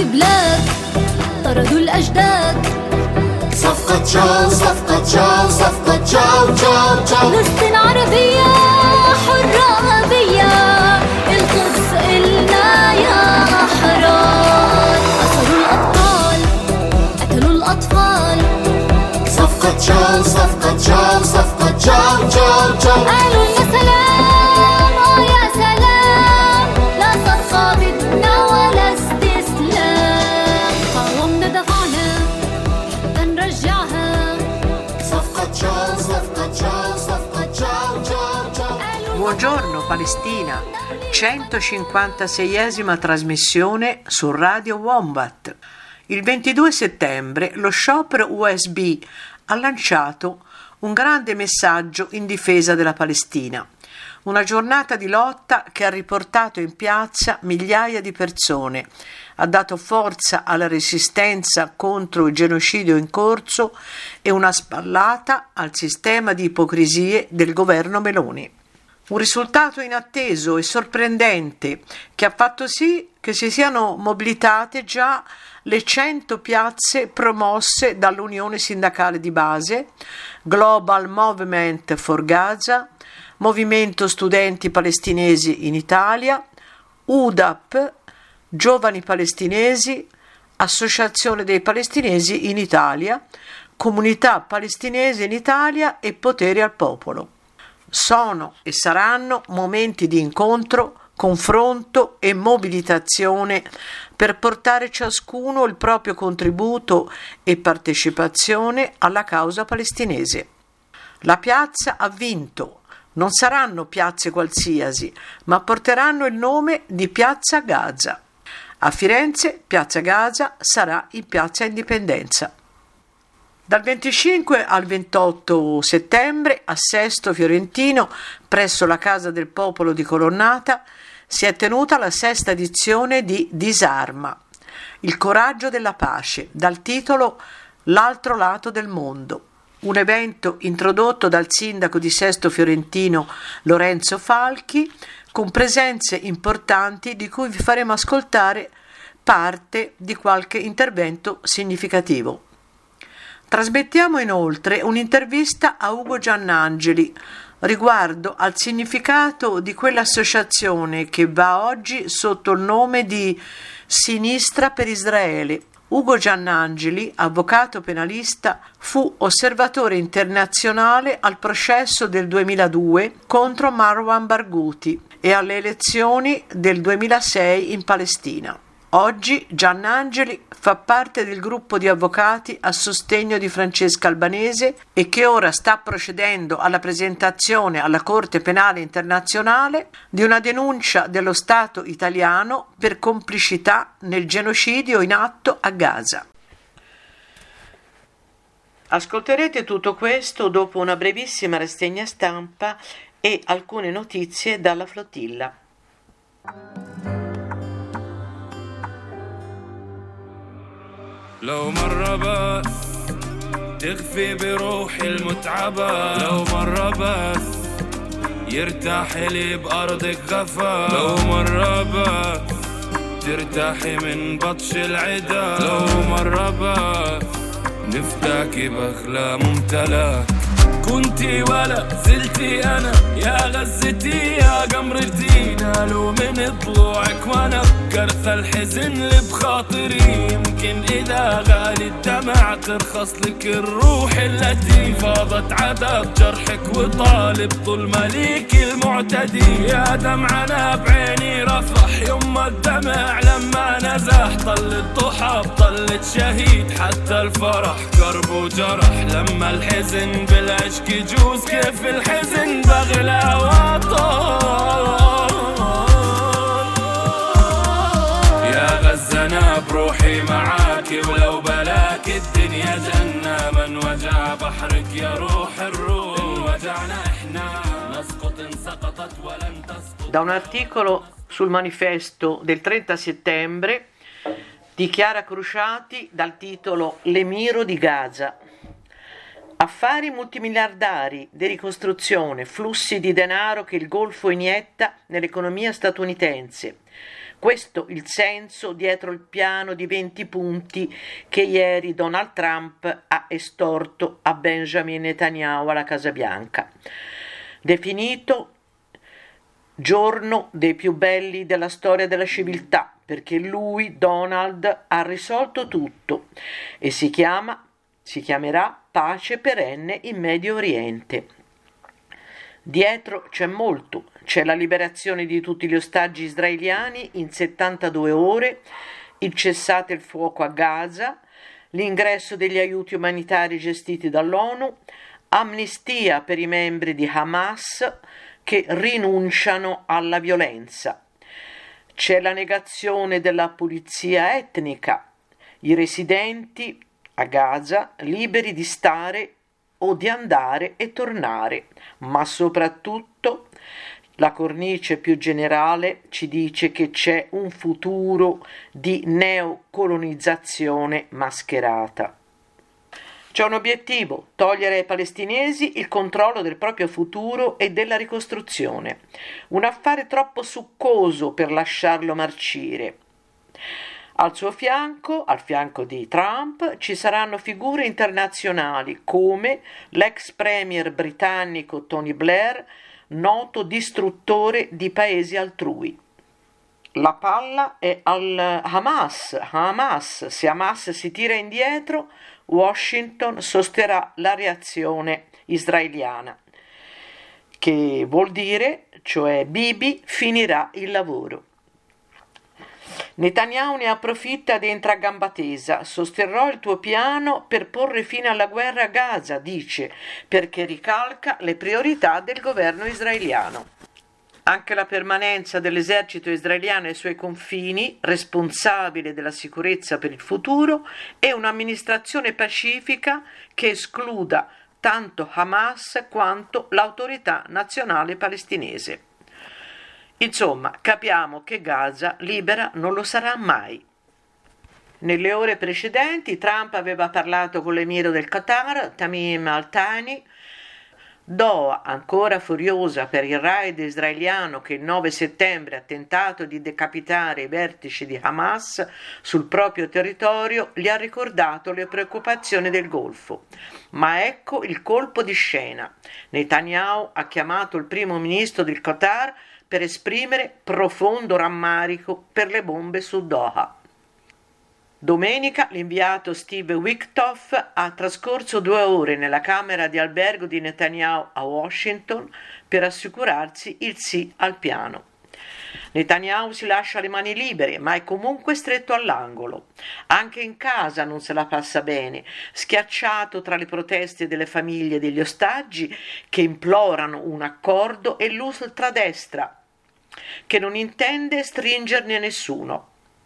بلاك طردوا الأجداد. صفقة جاو صفقة جاو صفقة جاو جاو جاو. فلسطين عربية حرة أبية، القدس إلنا يا أحرار. أسروا الأبطال قتلوا الأطفال. صفقة جاو صفقة جاو صفقة جاو جاو جاو. قالوا يا سلام يا سلام، لا صفقة بدنا ولا استسلام. قاومنا دفعنا حتى نرجعها. صفقة جاو صفقة جاو صفقة جاو جاو جاو. Buongiorno Palestina, 156esima trasmissione su Radio Wombat. Il 22 settembre lo sciopero USB ha lanciato un grande messaggio in difesa della Palestina, una giornata di lotta che ha riportato in piazza migliaia di persone, ha dato forza alla resistenza contro il genocidio in corso e una spallata al sistema di ipocrisie del governo Meloni. Un risultato inatteso e sorprendente che ha fatto sì che si siano mobilitate già le 100 piazze promosse dall'Unione Sindacale di Base, Global Movement for Gaza, Movimento Studenti Palestinesi in Italia, UDAP, Giovani Palestinesi, Associazione dei Palestinesi in Italia, Comunità Palestinese in Italia e Potere al Popolo. Sono e saranno momenti di incontro, confronto e mobilitazione per portare ciascuno il proprio contributo e partecipazione alla causa palestinese. La piazza ha vinto, non saranno piazze qualsiasi, ma porteranno il nome di Piazza Gaza. A Firenze, Piazza Gaza sarà in Piazza Indipendenza. Dal 25 al 28 settembre a Sesto Fiorentino, presso la Casa del Popolo di Colonnata, si è tenuta la 6ª edizione di Disarma, il coraggio della pace, dal titolo L'altro lato del mondo, un evento introdotto dal sindaco di Sesto Fiorentino Lorenzo Falchi, con presenze importanti di cui vi faremo ascoltare parte di qualche intervento significativo. Trasmettiamo inoltre un'intervista a Ugo Giannangeli riguardo al significato di quell'associazione che va oggi sotto il nome di Sinistra per Israele. Ugo Giannangeli, avvocato penalista, fu osservatore internazionale al processo del 2002 contro Marwan Barghouti e alle elezioni del 2006 in Palestina. Oggi Giannangeli fa parte del gruppo di avvocati a sostegno di Francesca Albanese e che ora sta procedendo alla presentazione alla Corte Penale Internazionale di una denuncia dello Stato italiano per complicità nel genocidio in atto a Gaza. Ascolterete tutto questo dopo una brevissima rassegna stampa e alcune notizie dalla flottilla. لو مرة بس تخفي بروحي المتعبة، لو مرة بس يرتاح لي بأرضك غفا، لو مرة بس ترتاحي من بطش العدا، لو مرة بس نفتاكي بأخلاق ممتلك. كنتي ولا زلتي أنا يا غزتي يا قمرتي، نالوا من طلوعك وأنا كرث الحزن اللي بخاطري. يمكن إذا غالي الدمع ترخص لك الروح التي فاضت عذاب جرحك وطالب طول مليك المعتدي. يا دمعنا بعيني رفح يما الدمع لما نزح، طلت ضحى طلت شهيد حتى الفرح كرب وجرح. لما الحزن بالعشق يجوز كيف الحزن بغلى وطول. يا غزة أنا بروحي معاكي ولو بلاك الدنيا جنة، من وجع بحرك يا روح الروح، إن وجعنا إحنا نسقط إن سقطت ولن تسقط. Da un articolo sul manifesto del 30 settembre di Chiara Cruciati dal titolo L'Emiro di Gaza. Affari multimiliardari di ricostruzione, flussi di denaro che il Golfo inietta nell'economia statunitense. Questo il senso dietro il piano di 20 punti che ieri Donald Trump ha estorto a Benjamin Netanyahu alla Casa Bianca, definito giorno dei più belli della storia della civiltà, perché lui, Donald, ha risolto tutto e si chiamerà pace perenne in Medio Oriente. Dietro c'è molto, c'è la liberazione di tutti gli ostaggi israeliani in 72 ore, il cessate il fuoco a Gaza, l'ingresso degli aiuti umanitari gestiti dall'ONU, amnistia per i membri di Hamas che rinunciano alla violenza. C'è la negazione della pulizia etnica, i residenti a Gaza liberi di stare o di andare e tornare, ma soprattutto la cornice più generale ci dice che c'è un futuro di neocolonizzazione mascherata. C'è un obiettivo: togliere ai palestinesi il controllo del proprio futuro e della ricostruzione. Un affare troppo succoso per lasciarlo marcire. Al suo fianco, al fianco di Trump, ci saranno figure internazionali come l'ex premier britannico Tony Blair, noto distruttore di paesi altrui. La palla è al Hamas. Se Hamas si tira indietro, Washington sosterrà la reazione israeliana, che vuol dire, cioè Bibi finirà il lavoro. Netanyahu ne approfitta ed entra a gamba tesa. Sosterrò il tuo piano per porre fine alla guerra a Gaza, dice, perché ricalca le priorità del governo israeliano. Anche la permanenza dell'esercito israeliano ai suoi confini, responsabile della sicurezza per il futuro, e un'amministrazione pacifica che escluda tanto Hamas quanto l'autorità nazionale palestinese. Insomma, capiamo che Gaza libera non lo sarà mai. Nelle ore precedenti Trump aveva parlato con l'emiro del Qatar, Tamim Al-Thani. Doha, ancora furiosa per il raid israeliano che il 9 settembre ha tentato di decapitare i vertici di Hamas sul proprio territorio, gli ha ricordato le preoccupazioni del Golfo. Ma ecco il colpo di scena. Netanyahu ha chiamato il primo ministro del Qatar per esprimere profondo rammarico per le bombe su Doha. Domenica l'inviato Steve Witkoff ha trascorso 2 ore nella camera di albergo di Netanyahu a Washington per assicurarsi il sì al piano. Netanyahu si lascia le mani libere, ma è comunque stretto all'angolo. Anche in casa non se la passa bene, schiacciato tra le proteste delle famiglie degli ostaggi che implorano un accordo e l'ultradestra che non intende stringerne nessuno.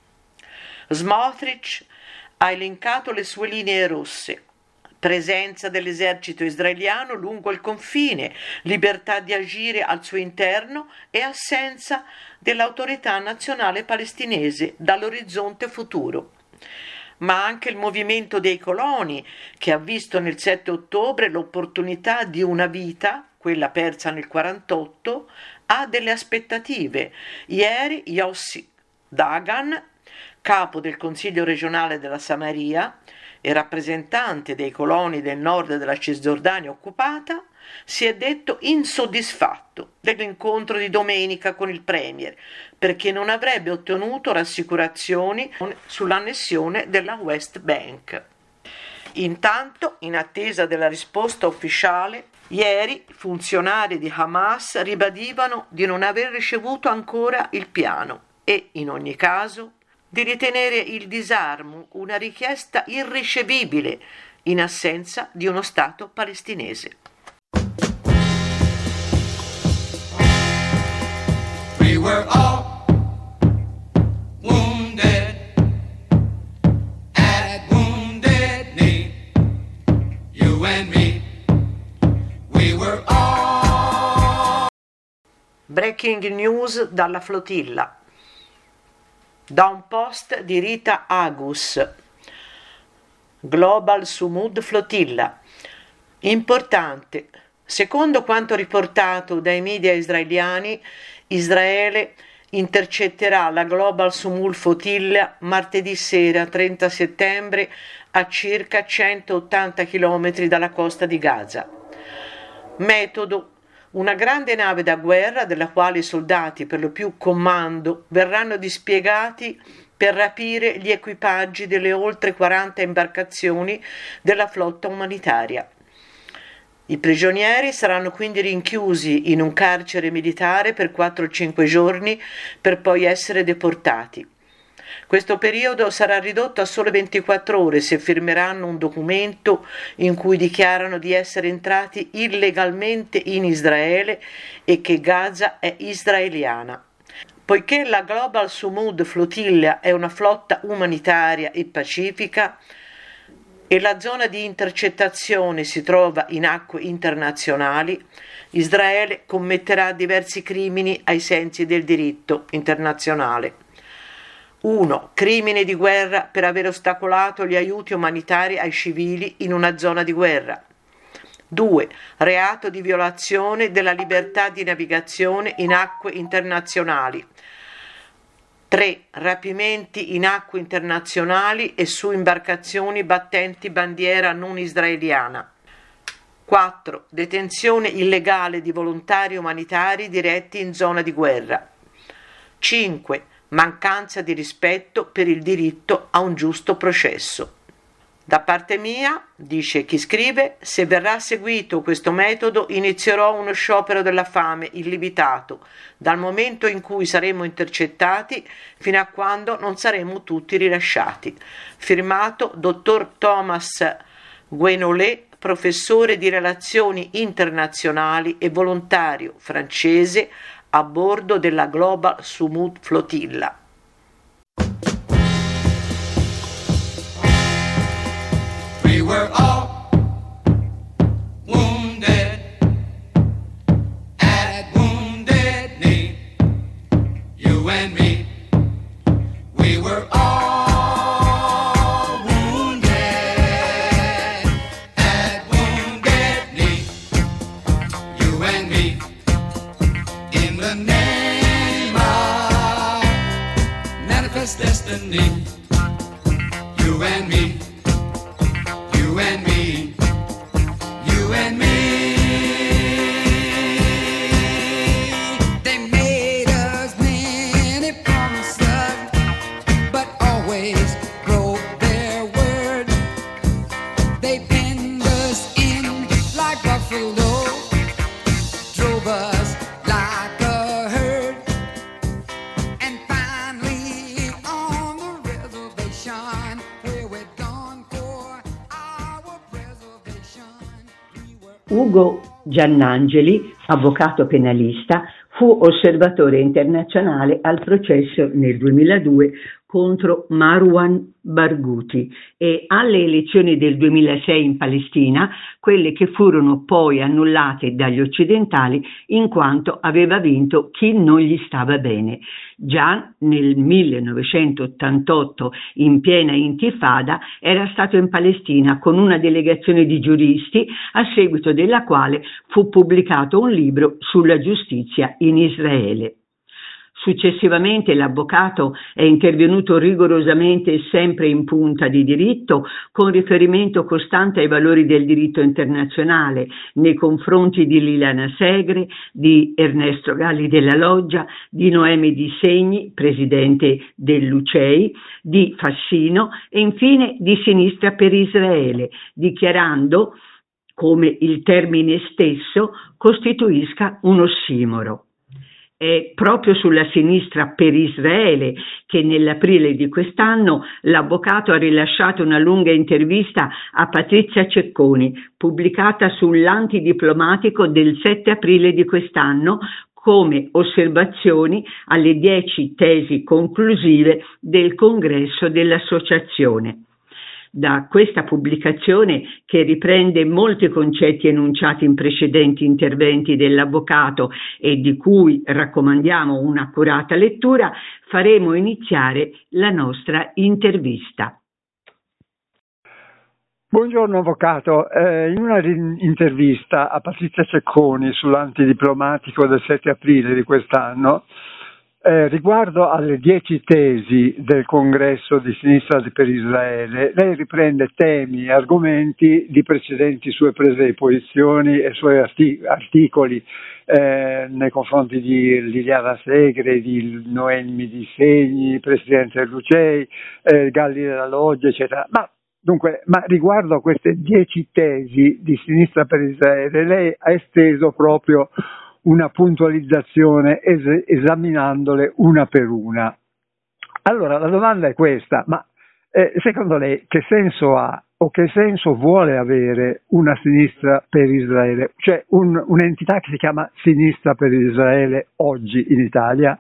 Smotrich ha elencato le sue linee rosse: presenza dell'esercito israeliano lungo il confine, libertà di agire al suo interno e assenza dell'autorità nazionale palestinese dall'orizzonte futuro. Ma anche il movimento dei coloni, che ha visto nel 7 ottobre l'opportunità di una vita, quella persa nel 48, ha delle aspettative. Ieri Yossi Dagan, capo del Consiglio regionale della Samaria e rappresentante dei coloni del nord della Cisgiordania occupata, si è detto insoddisfatto dell'incontro di domenica con il premier, perché non avrebbe ottenuto rassicurazioni sull'annessione della West Bank. Intanto, in attesa della risposta ufficiale, ieri funzionari di Hamas ribadivano di non aver ricevuto ancora il piano e, in ogni caso, di ritenere il disarmo una richiesta irricevibile in assenza di uno Stato palestinese. We were all wounded at Wounded Knee. You and me, we were all. Breaking news dalla flotilla. Da un post di Rita Agus, Global Sumud Flotilla. Importante. Secondo quanto riportato dai media israeliani, Israele intercetterà la Global Sumul Flotilla martedì sera 30 settembre a circa 180 km dalla costa di Gaza. Metodo: una grande nave da guerra della quale i soldati, per lo più comando, verranno dispiegati per rapire gli equipaggi delle oltre 40 imbarcazioni della flotta umanitaria. I prigionieri saranno quindi rinchiusi in un carcere militare per 4-5 giorni per poi essere deportati. Questo periodo sarà ridotto a sole 24 ore se firmeranno un documento in cui dichiarano di essere entrati illegalmente in Israele e che Gaza è israeliana. Poiché la Global Sumud Flotilla è una flotta umanitaria e pacifica e la zona di intercettazione si trova in acque internazionali, Israele commetterà diversi crimini ai sensi del diritto internazionale. 1. Crimine di guerra per aver ostacolato gli aiuti umanitari ai civili in una zona di guerra. 2. Reato di violazione della libertà di navigazione in acque internazionali. 3. Rapimenti in acque internazionali e su imbarcazioni battenti bandiera non israeliana. 4. Detenzione illegale di volontari umanitari diretti in zona di guerra. 5. Mancanza di rispetto per il diritto a un giusto processo. Da parte mia, dice chi scrive, se verrà seguito questo metodo inizierò uno sciopero della fame illimitato, dal momento in cui saremo intercettati fino a quando non saremo tutti rilasciati. Firmato Dottor Thomas Guénolé, professore di relazioni internazionali e volontario francese a bordo della Global Sumud Flotilla. We were all wounded at Wounded Knee, you and me. We were all wounded at Wounded Knee, you and me. In the name of manifest destiny, you and me. You and me, you and me. They made us many promises, but always broke their word. They penned us in like buffalo, drove us like a herd, and finally on the reservation where we'd gone for Ugo Giannangeli, avvocato penalista, fu osservatore internazionale al processo nel 2002 contro Marwan Barghouti e alle elezioni del 2006 in Palestina, quelle che furono poi annullate dagli occidentali in quanto aveva vinto chi non gli stava bene. Già nel 1988, in piena intifada, era stato in Palestina con una delegazione di giuristi, a seguito della quale fu pubblicato un libro sulla giustizia in Israele. Successivamente l'avvocato è intervenuto rigorosamente e sempre in punta di diritto, con riferimento costante ai valori del diritto internazionale, nei confronti di Liliana Segre, di Ernesto Galli della Loggia, di Noemi Di Segni, presidente dell'UCEI, di Fassino e infine di Sinistra per Israele, dichiarando come il termine stesso costituisca un ossimoro. È proprio sulla Sinistra per Israele che nell'aprile di quest'anno l'avvocato ha rilasciato una lunga intervista a Patrizia Cecconi, pubblicata sull'Antidiplomatico del 7 aprile di quest'anno, come osservazioni alle 10 tesi conclusive del congresso dell'associazione. Da questa pubblicazione, che riprende molti concetti enunciati in precedenti interventi dell'avvocato e di cui raccomandiamo un'accurata lettura, faremo iniziare la nostra intervista. Buongiorno avvocato, in una intervista a Patrizia Cecconi sull'Antidiplomatico del 7 aprile di quest'anno riguardo alle 10 tesi del congresso di sinistra per Israele, lei riprende temi e argomenti di precedenti sue prese di posizioni e suoi articoli nei confronti di Liliana Segre, di Noemi Di Segni, presidente dell'UCEI, Galli della Loggia, eccetera. Ma riguardo a queste 10 tesi di sinistra per Israele, lei ha esteso proprio una puntualizzazione esaminandole una per una. Allora la domanda è questa: ma secondo lei che senso ha o che senso vuole avere una sinistra per Israele, cioè un'entità che si chiama Sinistra per Israele oggi in Italia?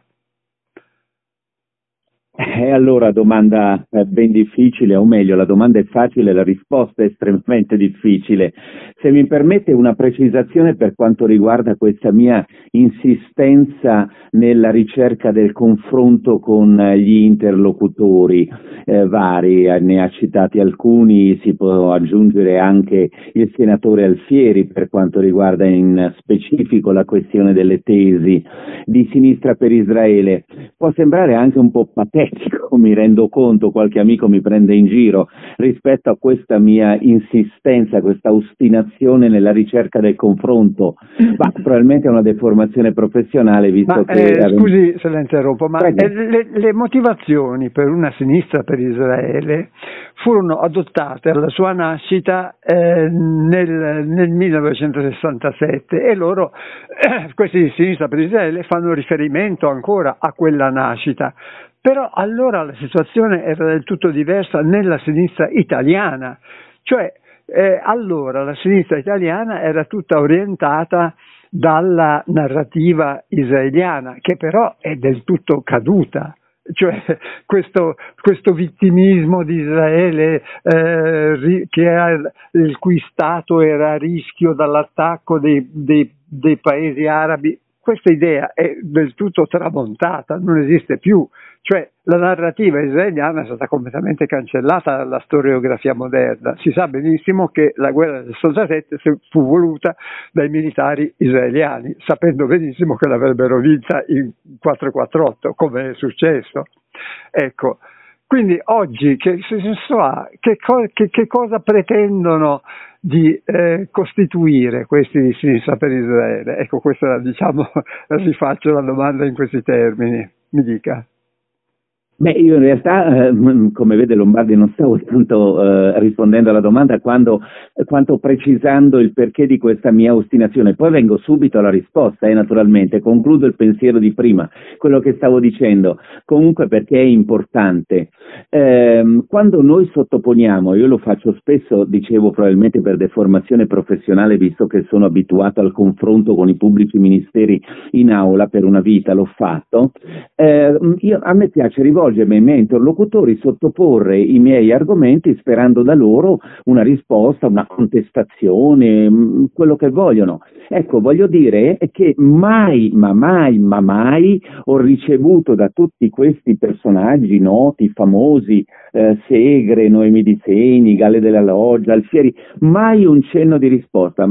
Allora, domanda ben difficile, o meglio, la domanda è facile, la risposta è estremamente difficile. Se mi permette una precisazione per quanto riguarda questa mia insistenza nella ricerca del confronto con gli interlocutori vari, ne ha citati alcuni, si può aggiungere anche il senatore Alfieri per quanto riguarda in specifico la questione delle tesi di Sinistra per Israele. Può sembrare anche un po' patetico, mi rendo conto, qualche amico mi prende in giro rispetto a questa mia insistenza, questa ostinazione nella ricerca del confronto, ma probabilmente è una deformazione professionale, visto che... Scusi se la interrompo, ma le motivazioni per una sinistra per Israele furono adottate alla sua nascita nel 1967 e loro, questi di Sinistra per Israele, fanno riferimento ancora a quella nascita. Però allora la situazione era del tutto diversa nella sinistra italiana, cioè allora la sinistra italiana era tutta orientata dalla narrativa israeliana, che però è del tutto caduta. Cioè questo vittimismo di Israele il cui Stato era a rischio dall'attacco dei paesi arabi, questa idea è del tutto tramontata, non esiste più. Cioè la narrativa israeliana è stata completamente cancellata dalla storiografia moderna. Si sa benissimo che la guerra del 67 fu voluta dai militari israeliani, sapendo benissimo che l'avrebbero vinta in 448, come è successo. Ecco, quindi oggi che senso ha? Che cosa pretendono di costituire questi di Sinistra per Israele? Ecco, questa rifaccio la domanda in questi termini, mi dica. Beh, io in realtà, come vede Lombardi, non stavo tanto rispondendo alla domanda quanto precisando il perché di questa mia ostinazione. Poi vengo subito alla risposta, naturalmente, concludo il pensiero di prima, quello che stavo dicendo, comunque perché è importante. Quando noi sottoponiamo, io lo faccio spesso, dicevo probabilmente per deformazione professionale, visto che sono abituato al confronto con i pubblici ministeri in aula per una vita, l'ho fatto, a me piace rivolgermi ai miei interlocutori, sottoporre i miei argomenti sperando da loro una risposta, una contestazione, quello che vogliono. Ecco, voglio dire che mai ho ricevuto da tutti questi personaggi noti, famosi, Segre, Noemi Di Segni, Galle della Loggia, Alfieri, mai un cenno di risposta.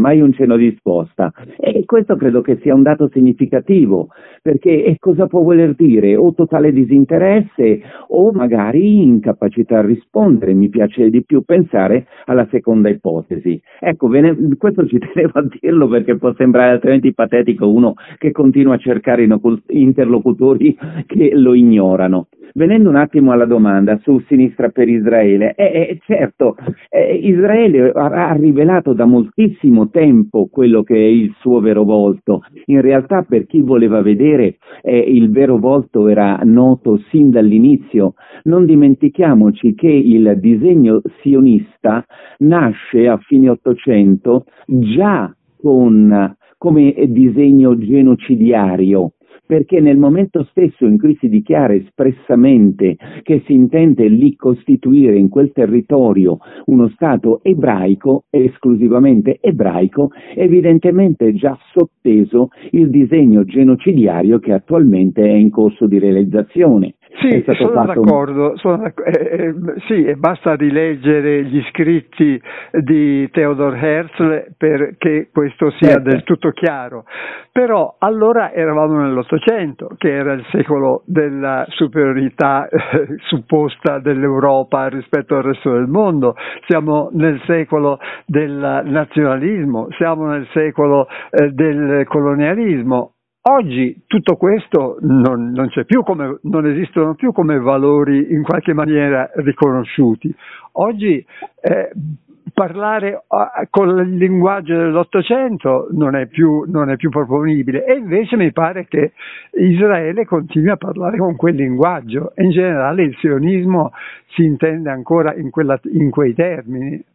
E questo credo che sia un dato significativo, perché cosa può voler dire? O totale disinteresse o magari incapacità a rispondere. Mi piace di più pensare alla seconda ipotesi. Ecco, questo ci tenevo a dirlo perché può sembrare altrimenti patetico uno che continua a cercare interlocutori che lo ignorano. Venendo un attimo alla domanda su Sinistra per Israele, certo, Israele ha rivelato da moltissimo tempo quello che è il suo vero volto. In realtà, per chi voleva vedere, il vero volto era noto sin dall'inizio. Non dimentichiamoci che il disegno sionista nasce a fine Ottocento già come disegno genocidiario, perché nel momento stesso in cui si dichiara espressamente che si intende lì costituire in quel territorio uno Stato ebraico, esclusivamente ebraico, evidentemente è già sotteso il disegno genocidiario che attualmente è in corso di realizzazione. Sì, sono d'accordo. Sì, e basta rileggere gli scritti di Theodor Herzl perché questo sia del tutto chiaro. Però allora eravamo nell'Ottocento, che era il secolo della superiorità supposta dell'Europa rispetto al resto del mondo. Siamo nel secolo del nazionalismo, siamo nel secolo del colonialismo. Oggi tutto questo non c'è più, non esistono più come valori in qualche maniera riconosciuti. Oggi parlare con il linguaggio dell'Ottocento non è più proponibile, e invece mi pare che Israele continui a parlare con quel linguaggio, e in generale il sionismo si intende ancora in quei termini.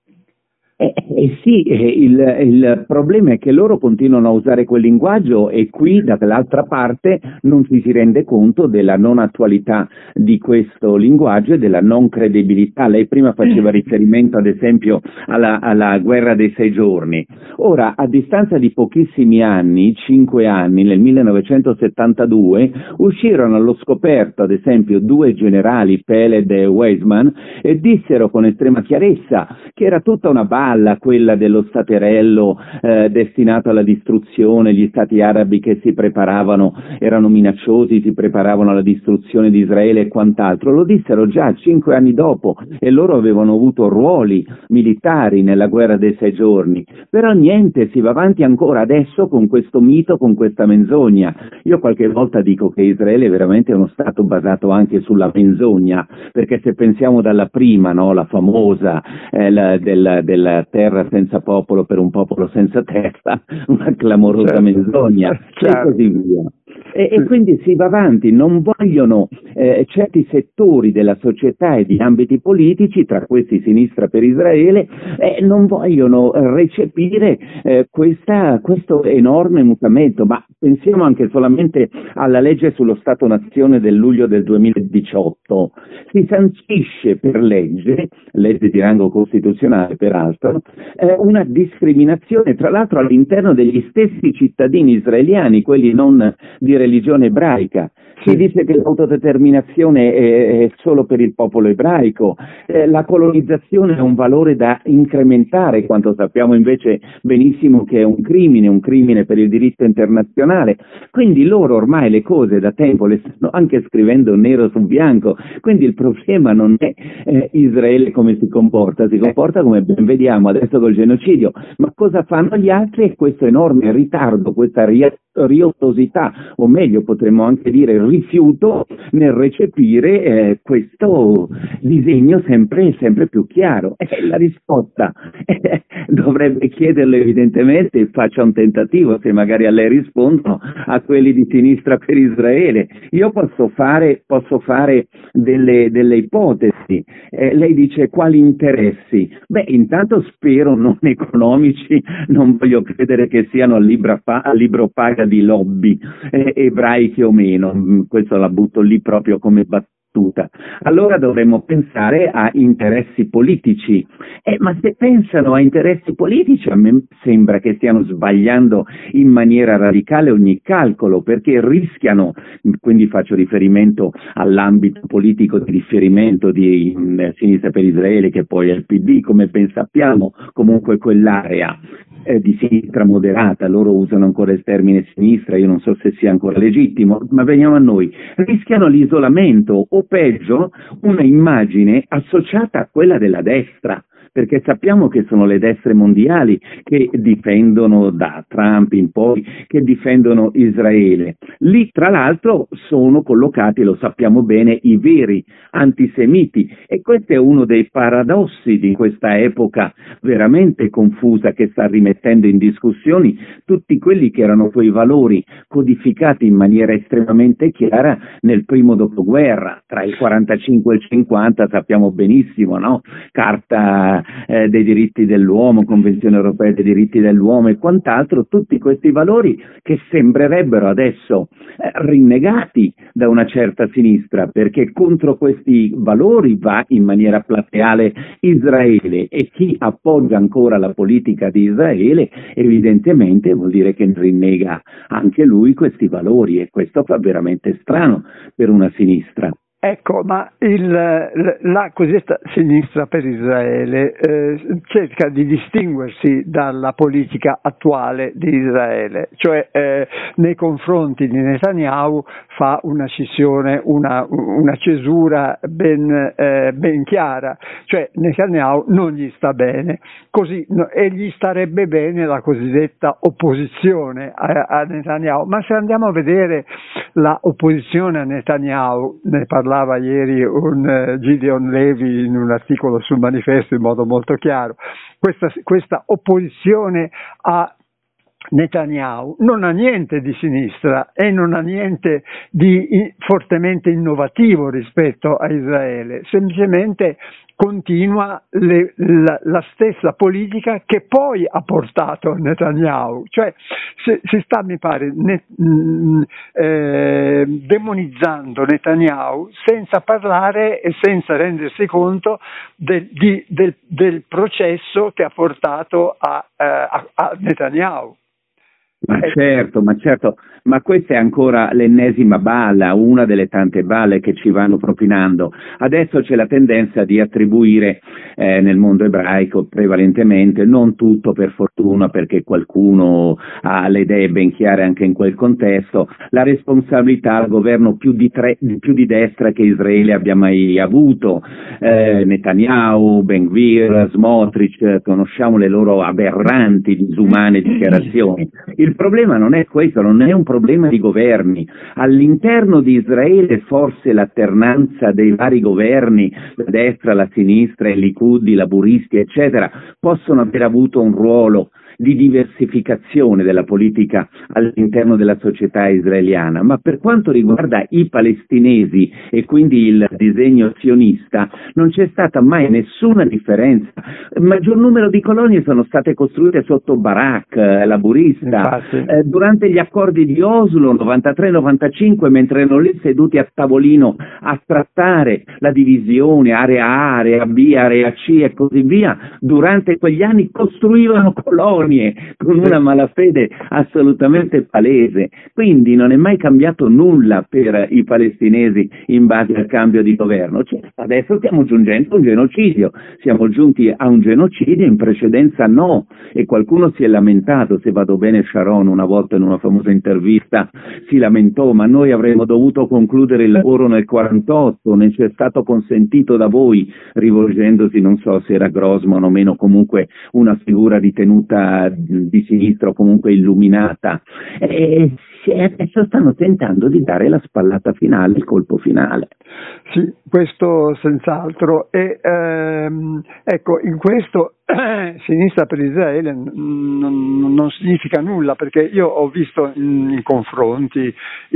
Sì, il problema è che loro continuano a usare quel linguaggio, e qui dall'altra parte non ci si rende conto della non attualità di questo linguaggio e della non credibilità. Lei prima faceva riferimento ad esempio alla guerra dei 6 giorni. Ora, a distanza di pochissimi anni, 5 anni, nel 1972, uscirono allo scoperto ad esempio 2 generali, Peled e Weizmann, e dissero con estrema chiarezza che era tutta una quella dello staterello destinato alla distruzione, gli stati arabi che si preparavano, erano minacciosi, si preparavano alla distruzione di Israele e quant'altro. Lo dissero già 5 anni dopo, e loro avevano avuto ruoli militari nella guerra dei 6 giorni. Però niente, si va avanti ancora adesso con questo mito, con questa menzogna. Io qualche volta dico che Israele è veramente uno stato basato anche sulla menzogna, perché se pensiamo dalla prima, no, la famosa della terra senza popolo per un popolo senza terra, una clamorosa menzogna, e così via. E quindi si va avanti, non vogliono certi settori della società e di ambiti politici, tra questi Sinistra per Israele, non vogliono recepire questo enorme mutamento. Ma pensiamo anche solamente alla legge sullo Stato-Nazione del luglio del 2018. Si sancisce per legge di rango costituzionale peraltro, una discriminazione tra l'altro all'interno degli stessi cittadini israeliani, quelli non di religione ebraica. Si dice che l'autodeterminazione è solo per il popolo ebraico, la colonizzazione è un valore da incrementare, quanto sappiamo invece benissimo che è un crimine per il diritto internazionale. Quindi loro ormai le cose da tempo le stanno anche scrivendo nero su bianco. Quindi il problema non è Israele come si comporta come ben vediamo adesso col genocidio, ma cosa fanno gli altri, e questo enorme ritardo, questa riottosità, o meglio potremmo anche dire rifiuto nel recepire questo disegno sempre più chiaro. La risposta dovrebbe chiederlo evidentemente, faccia un tentativo, se magari a lei rispondono, a quelli di Sinistra per Israele. Io posso fare delle ipotesi. Lei dice quali interessi? Beh, intanto spero non economici, non voglio credere che siano a libro paga di lobby ebraiche o meno, questo la butto lì proprio come battuta. Allora dovremmo pensare a interessi politici, ma se pensano a interessi politici a me sembra che stiano sbagliando in maniera radicale ogni calcolo, perché rischiano, quindi faccio riferimento all'ambito politico di riferimento di Sinistra per Israele, che poi è il PD, come ben sappiamo, comunque quell'area di sinistra moderata, loro usano ancora il termine sinistra, io non so se sia ancora legittimo, ma veniamo a noi, rischiano l'isolamento o peggio una immagine associata a quella della destra, perché sappiamo che sono le destre mondiali che difendono, da Trump in poi, che difendono Israele. Lì tra l'altro sono collocati, lo sappiamo bene, i veri antisemiti, e questo è uno dei paradossi di questa epoca veramente confusa, che sta rimettendo in discussione tutti quelli che erano quei valori codificati in maniera estremamente chiara nel primo dopoguerra, tra il 45 e il 50, sappiamo benissimo, no? Carta dei diritti dell'uomo, Convenzione europea dei diritti dell'uomo e quant'altro, tutti questi valori che sembrerebbero adesso rinnegati da una certa sinistra, perché contro questi valori va in maniera plateale Israele, e chi appoggia ancora la politica di Israele evidentemente vuol dire che rinnega anche lui questi valori, e questo fa veramente strano per una sinistra. Ecco, ma la cosiddetta sinistra per Israele cerca di distinguersi dalla politica attuale di Israele, cioè nei confronti di Netanyahu fa una scissione, una cesura ben chiara, cioè Netanyahu non gli sta bene, così e gli starebbe bene la cosiddetta opposizione a Netanyahu, ma se andiamo a vedere la opposizione a Netanyahu, ne parlava ieri un Gideon Levi in un articolo sul Manifesto in modo molto chiaro, questa opposizione a Netanyahu non ha niente di sinistra e non ha niente di fortemente innovativo rispetto a Israele, semplicemente continua la stessa politica che poi ha portato Netanyahu, cioè si sta, mi pare, demonizzando Netanyahu senza parlare e senza rendersi conto del processo che ha portato a Netanyahu. Ma certo, ma questa è ancora l'ennesima balla, una delle tante balle che ci vanno propinando. Adesso c'è la tendenza di attribuire nel mondo ebraico prevalentemente, non tutto per fortuna, perché qualcuno ha le idee ben chiare anche in quel contesto, la responsabilità al governo più di destra che Israele abbia mai avuto. Netanyahu, Ben Gvir, Smotrich, conosciamo le loro aberranti, disumane dichiarazioni. Il problema non è questo, non è un problema di governi. All'interno di Israele forse l'alternanza dei vari governi, la destra, la sinistra, i Likud, i laburisti, eccetera, possono aver avuto un ruolo di diversificazione della politica all'interno della società israeliana, ma per quanto riguarda i palestinesi e quindi il disegno sionista non c'è stata mai nessuna differenza. Il maggior numero di colonie sono state costruite sotto Barak, laburista, durante gli accordi di Oslo 93-95, mentre erano lì seduti a tavolino a trattare la divisione, area A, area B, area C e così via, durante quegli anni costruivano colonie con una malafede assolutamente palese. Quindi non è mai cambiato nulla per i palestinesi in base al cambio di governo. Adesso stiamo giungendo a un genocidio, siamo giunti a un genocidio, in precedenza no, e qualcuno si è lamentato, se vado bene Sharon una volta in una famosa intervista si lamentò, ma noi avremmo dovuto concludere il lavoro nel 48, non ci è stato consentito da voi, rivolgendosi, non so se era Grossman o meno, comunque una figura ritenuta di sinistra o comunque illuminata, e adesso stanno tentando di dare la spallata finale, il colpo finale. Sì, questo senz'altro, e ecco, in questo sinistra per Israele non significa nulla, perché io ho visto in confronti,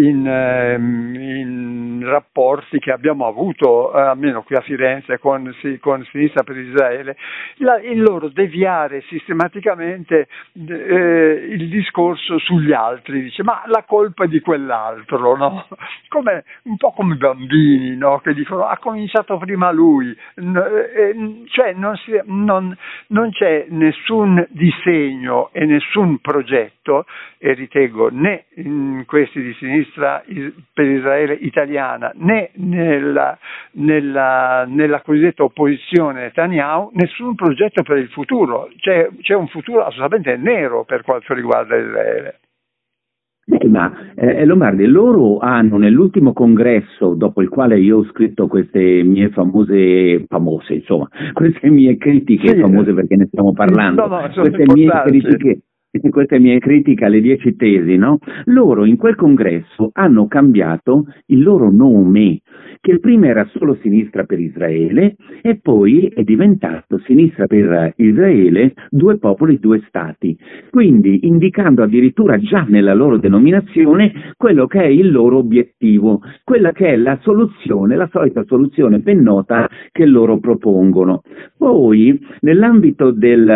in rapporti che abbiamo avuto, almeno qui a Firenze, con sinistra per Israele, il loro deviare sistematicamente il discorso sugli altri, dice ma la colpa è di quell'altro, no? Un po' come i bambini, no? Che dicono ha cominciato prima lui, cioè non c'è nessun disegno e nessun progetto, e ritengo né in questi di sinistra per Israele italiana né nella cosiddetta opposizione Netanyahu, nessun progetto per il futuro. C'è un futuro assolutamente nero per quanto riguarda Israele. Lombardi, loro hanno nell'ultimo congresso, dopo il quale io ho scritto queste mie famose, insomma, queste mie critiche, famose perché ne stiamo parlando, queste mie critiche questa è mia critica alle 10 tesi, no? Loro in quel congresso hanno cambiato il loro nome, che prima era solo Sinistra per Israele e poi è diventato Sinistra per Israele, due popoli, due stati, quindi indicando addirittura già nella loro denominazione quello che è il loro obiettivo, quella che è la soluzione, la solita soluzione ben nota che loro propongono. Poi, nell'ambito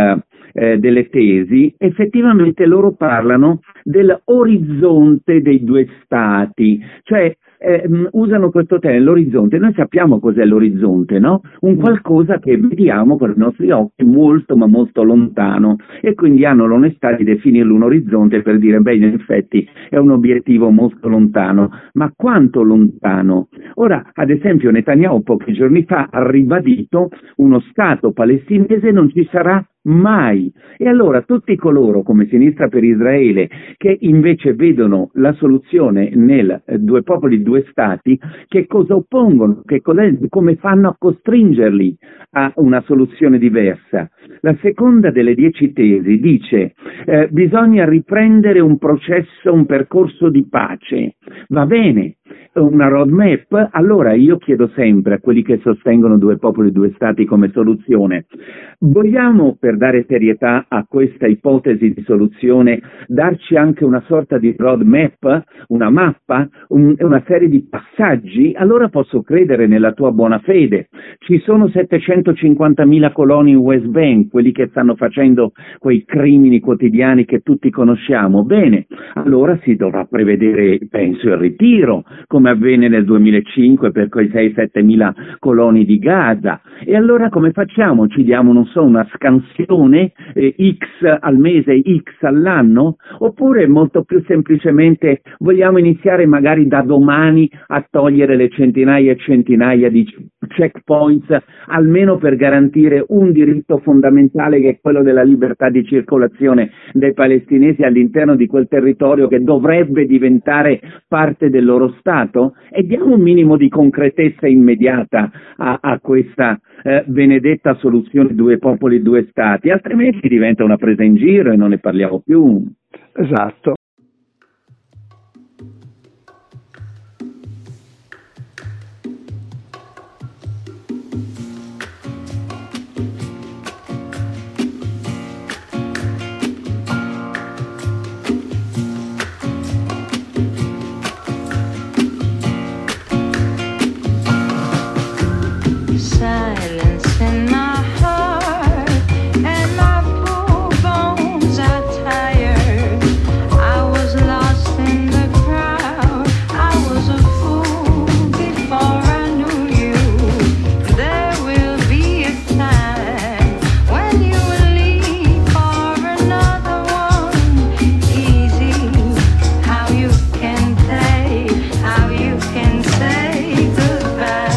delle tesi, effettivamente loro parlano dell'orizzonte dei due stati, cioè usano questo termine, l'orizzonte. Noi sappiamo cos'è l'orizzonte, no? Un qualcosa che vediamo con i nostri occhi molto ma molto lontano, e quindi hanno l'onestà di definirlo un orizzonte per dire, beh, in effetti è un obiettivo molto lontano. Ma quanto lontano? Ora, ad esempio, Netanyahu pochi giorni fa ha ribadito uno Stato palestinese non ci sarà mai. E allora tutti coloro come Sinistra per Israele, che invece vedono la soluzione nel due popoli, due stati, che cosa oppongono? Come fanno a costringerli a una soluzione diversa? La seconda delle 10 tesi dice bisogna riprendere un processo, un percorso di pace. Va bene, una roadmap. Allora io chiedo sempre a quelli che sostengono due popoli, due stati come soluzione, vogliamo, per dare serietà a questa ipotesi di soluzione, darci anche una sorta di roadmap, una mappa, una serie di passaggi? Allora posso credere nella tua buona fede. Ci sono 750.000 coloni in West Bank, quelli che stanno facendo quei crimini quotidiani che tutti conosciamo. Bene, allora si dovrà prevedere, penso, il ritiro, come avvenne nel 2005 per quei 6-7.000 coloni di Gaza. E allora come facciamo? Ci diamo, non so, una scansione X al mese, X all'anno? Oppure molto più semplicemente vogliamo iniziare magari da domani a togliere le centinaia e centinaia di checkpoints, almeno per garantire un diritto fondamentale che è quello della libertà di circolazione dei palestinesi all'interno di quel territorio che dovrebbe diventare parte del loro Stato? E diamo un minimo di concretezza immediata a questa benedetta soluzione due popoli, due stati, altrimenti diventa una presa in giro e non ne parliamo più. Esatto. Silence in my heart and my poor bones are tired. I was lost in the crowd. I was a fool before I knew you. There will be a time when you will leave for another one. Easy, how you can say goodbye.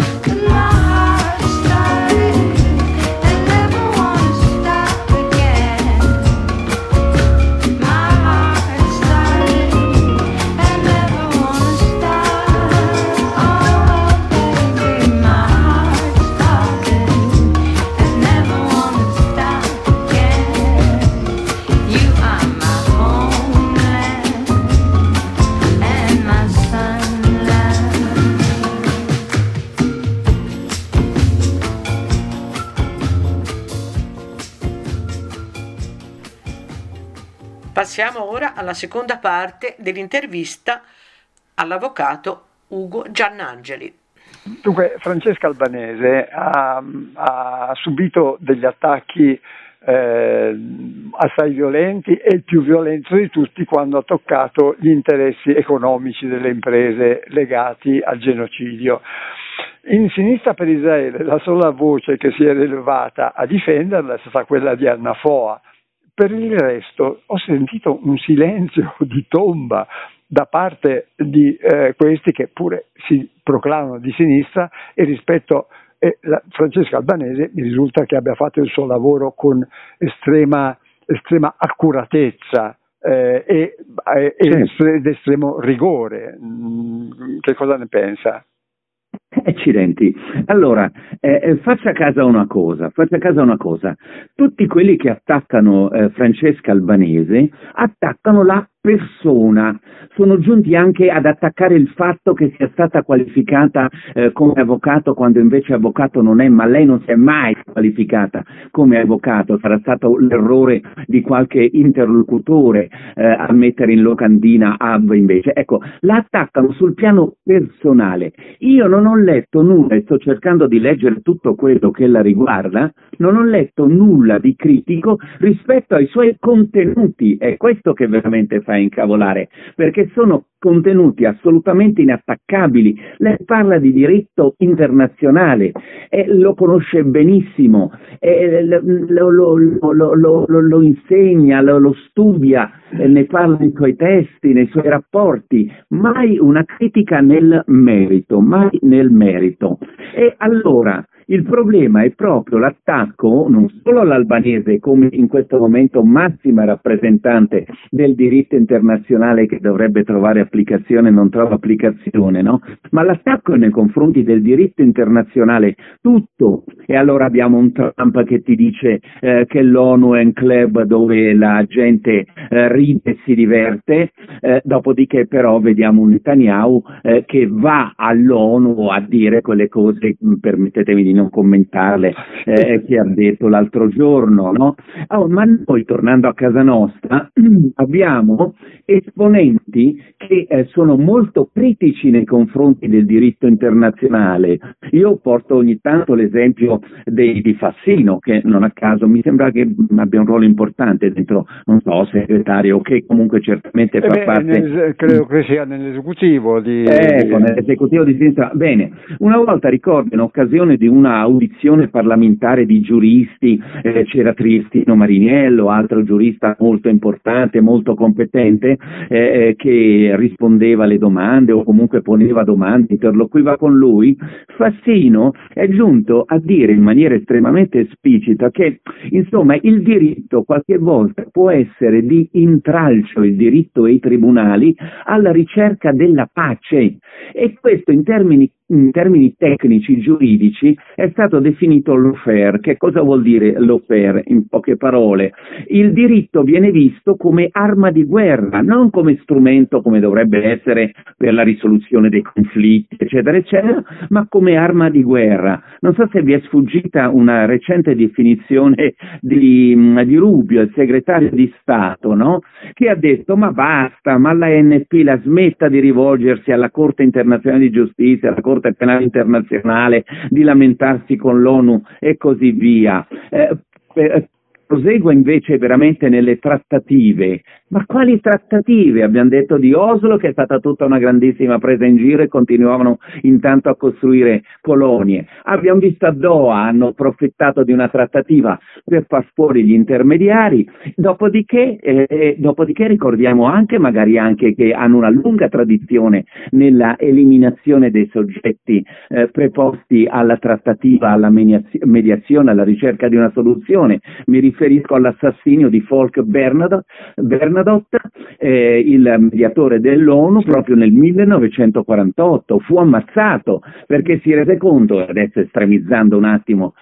Passiamo ora alla seconda parte dell'intervista all'avvocato Ugo Giannangeli. Dunque, Francesca Albanese ha subito degli attacchi assai violenti, e il più violento di tutti quando ha toccato gli interessi economici delle imprese legati al genocidio. In Sinistra per Israele la sola voce che si è elevata a difenderla è stata quella di Anna Foa. Per il resto ho sentito un silenzio di tomba da parte di questi che pure si proclamano di sinistra, e rispetto Francesca Albanese mi risulta che abbia fatto il suo lavoro con estrema accuratezza ed estremo rigore. Che cosa ne pensa? Accidenti. Allora, faccia caso a una cosa. Tutti quelli che attaccano Francesca Albanese attaccano la persona, sono giunti anche ad attaccare il fatto che sia stata qualificata come avvocato, quando invece avvocato non è, ma lei non si è mai qualificata come avvocato, sarà stato l'errore di qualche interlocutore a mettere in locandina Ab invece. Ecco, la attaccano sul piano personale. Io non ho letto nulla, e sto cercando di leggere tutto quello che la riguarda, non ho letto nulla di critico rispetto ai suoi contenuti, è questo che veramente fa incavolare, perché sono contenuti assolutamente inattaccabili. Lei parla di diritto internazionale, lo conosce benissimo, lo insegna, lo studia, ne parla nei suoi testi, nei suoi rapporti, mai una critica nel merito, mai nel merito. E allora il problema è proprio l'attacco non solo all'Albanese come in questo momento massima rappresentante del diritto internazionale che dovrebbe trovare applicazione, non trova applicazione, no? Ma l'attacco è nei confronti del diritto internazionale tutto. E allora abbiamo un Trump che ti dice che l'ONU è un club dove la gente ride e si diverte, dopodiché però vediamo un Netanyahu che va all'ONU a dire quelle cose, permettetemi di non commentarle, che ha detto l'altro giorno, no? Ma noi, tornando a casa nostra, abbiamo esponenti che sono molto critici nei confronti del diritto internazionale. Io porto ogni tanto l'esempio di Fassino, che non a caso mi sembra che abbia un ruolo importante dentro, non so, segretario, che comunque certamente fa parte... credo che sia nell'esecutivo di... nell'esecutivo di sinistra. Bene, una volta ricordo in occasione di una audizione parlamentare di giuristi, c'era Tristino Mariniello, altro giurista molto importante, molto competente, che rispondeva alle domande o comunque poneva domande, interloquiva con lui. Fassino è giunto a dire in maniera estremamente esplicita che insomma il diritto qualche volta può essere di intralcio, il diritto e i tribunali, alla ricerca della pace, e questo in termini tecnici, giuridici, è stato definito lawfare. Che cosa vuol dire lawfare? In poche parole, il diritto viene visto come arma di guerra, non come strumento come dovrebbe essere per la risoluzione dei conflitti, eccetera, eccetera, ma come arma di guerra. Non so se vi è sfuggita una recente definizione di Rubio, il segretario di Stato, no? Che ha detto: ma basta, ma la ANP la smetta di rivolgersi alla Corte internazionale di giustizia, alla Corte penale internazionale, di lamentarsi con l'ONU e così via. Prosegua invece veramente nelle trattative. Ma quali trattative? Abbiamo detto di Oslo, che è stata tutta una grandissima presa in giro, e continuavano intanto a costruire colonie. Abbiamo visto a Doha, hanno approfittato di una trattativa per far fuori gli intermediari, dopodiché ricordiamo magari anche che hanno una lunga tradizione nella eliminazione dei soggetti preposti alla trattativa, alla mediazione, alla ricerca di una soluzione. Mi riferisco all'assassinio di Folke Bernadotte, il mediatore dell'ONU, proprio nel 1948. Fu ammazzato perché si rese conto, adesso estremizzando un attimo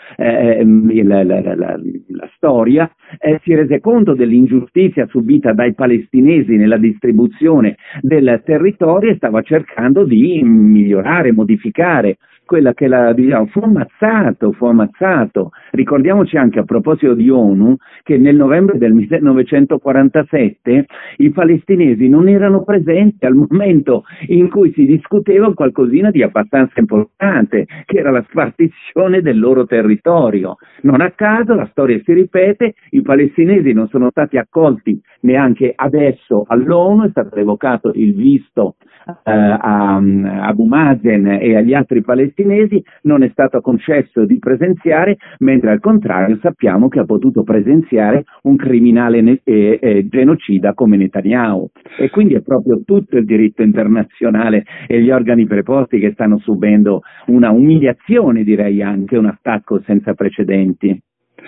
la storia, si rese conto dell'ingiustizia subita dai palestinesi nella distribuzione del territorio e stava cercando di migliorare, modificare quella che fu ammazzato. Ricordiamoci anche, a proposito di ONU, che nel novembre del 1947 i palestinesi non erano presenti al momento in cui si discuteva qualcosina di abbastanza importante, che era la spartizione del loro territorio. Non a caso la storia si ripete, i palestinesi non sono stati accolti neanche adesso all'ONU, è stato revocato il visto a Abu Mazen e agli altri palestinesi, non è stato concesso di presenziare, mentre al contrario sappiamo che ha potuto presenziare un criminale genocida come Netanyahu. E quindi è proprio tutto il diritto internazionale e gli organi preposti che stanno subendo una umiliazione, direi anche un attacco senza precedenti.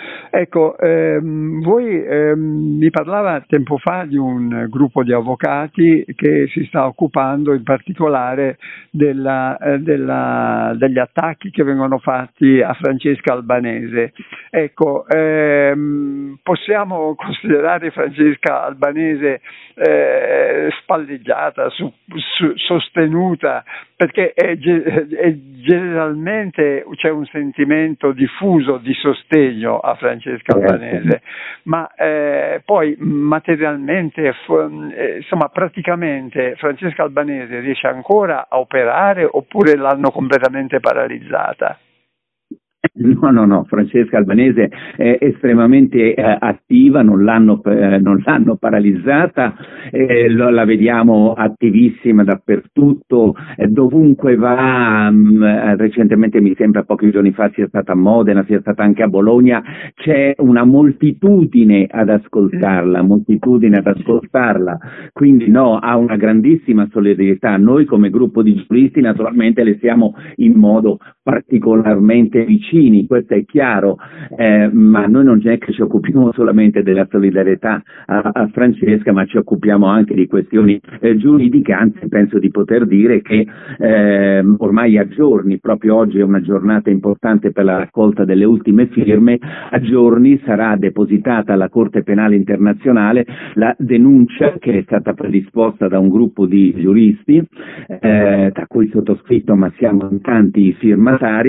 Ecco, voi mi parlava tempo fa di un gruppo di avvocati che si sta occupando in particolare degli attacchi che vengono fatti a Francesca Albanese. Ecco, possiamo considerare Francesca Albanese spalleggiata, sostenuta, perché generalmente c'è un sentimento diffuso di sostegno a Francesca Albanese, ma poi materialmente, insomma praticamente Francesca Albanese riesce ancora a operare oppure l'hanno completamente paralizzata? No, Francesca Albanese è estremamente attiva, non l'hanno paralizzata, la vediamo attivissima dappertutto, dovunque va. Recentemente, mi sembra pochi giorni fa, sia stata a Modena, sia stata anche a Bologna, c'è una moltitudine ad ascoltarla, quindi no, ha una grandissima solidarietà. Noi come gruppo di giuristi naturalmente le siamo in modo particolarmente vicini, questo è chiaro, ma noi non è che ci occupiamo solamente della solidarietà a Francesca, ma ci occupiamo anche di questioni giuridiche, anzi penso di poter dire che ormai a giorni, proprio oggi è una giornata importante per la raccolta delle ultime firme, a giorni sarà depositata alla Corte Penale Internazionale la denuncia che è stata predisposta da un gruppo di giuristi, tra cui sottoscritto, ma siamo in tanti firmatari,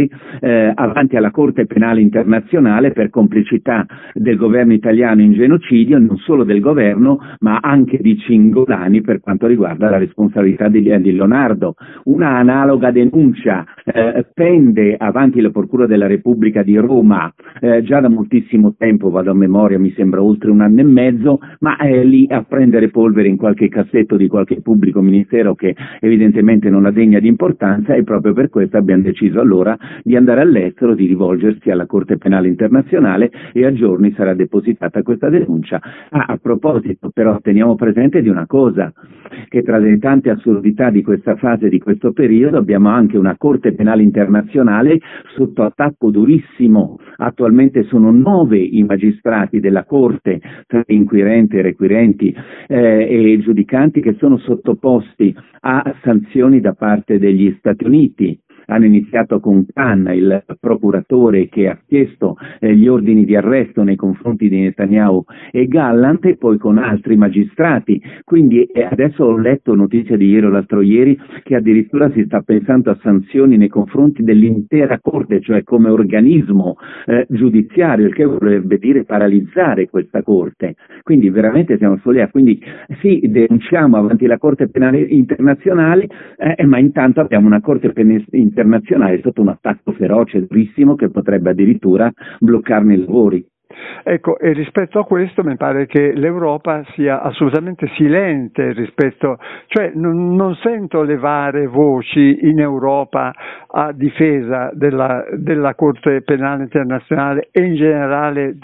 avanti alla Corte Penale Internazionale per complicità del governo italiano in genocidio, non solo del governo ma anche di Cingolani per quanto riguarda la responsabilità di Leonardo. Una analoga denuncia pende avanti la Procura della Repubblica di Roma già da moltissimo tempo, vado a memoria, mi sembra oltre un anno e mezzo, ma è lì a prendere polvere in qualche cassetto di qualche pubblico ministero che evidentemente non la degna di importanza, e proprio per questo abbiamo deciso allora di andare all'estero, di rivolgersi alla Corte Penale Internazionale, e a giorni sarà depositata questa denuncia. A proposito, però, teniamo presente di una cosa, che tra le tante assurdità di questa fase, di questo periodo, abbiamo anche una Corte Penale Internazionale sotto attacco durissimo. Attualmente sono 9 i magistrati della Corte, tra inquirenti, requirenti e giudicanti, che sono sottoposti a sanzioni da parte degli Stati Uniti. Hanno iniziato con Khan, il procuratore che ha chiesto gli ordini di arresto nei confronti di Netanyahu e Gallant, e poi con altri magistrati. Quindi adesso ho letto notizia di ieri o l'altro ieri che addirittura si sta pensando a sanzioni nei confronti dell'intera Corte, cioè come organismo giudiziario, il che vorrebbe dire paralizzare questa Corte. Quindi veramente siamo follia. Quindi sì, denunciamo avanti la Corte Penale Internazionale, ma intanto abbiamo una Corte Penale Internazionale sotto un attacco feroce, durissimo, che potrebbe addirittura bloccarne i lavori. Ecco, e rispetto a questo mi pare che l'Europa sia assolutamente silente rispetto, cioè non sento levare voci in Europa a difesa della Corte Penale Internazionale e in generale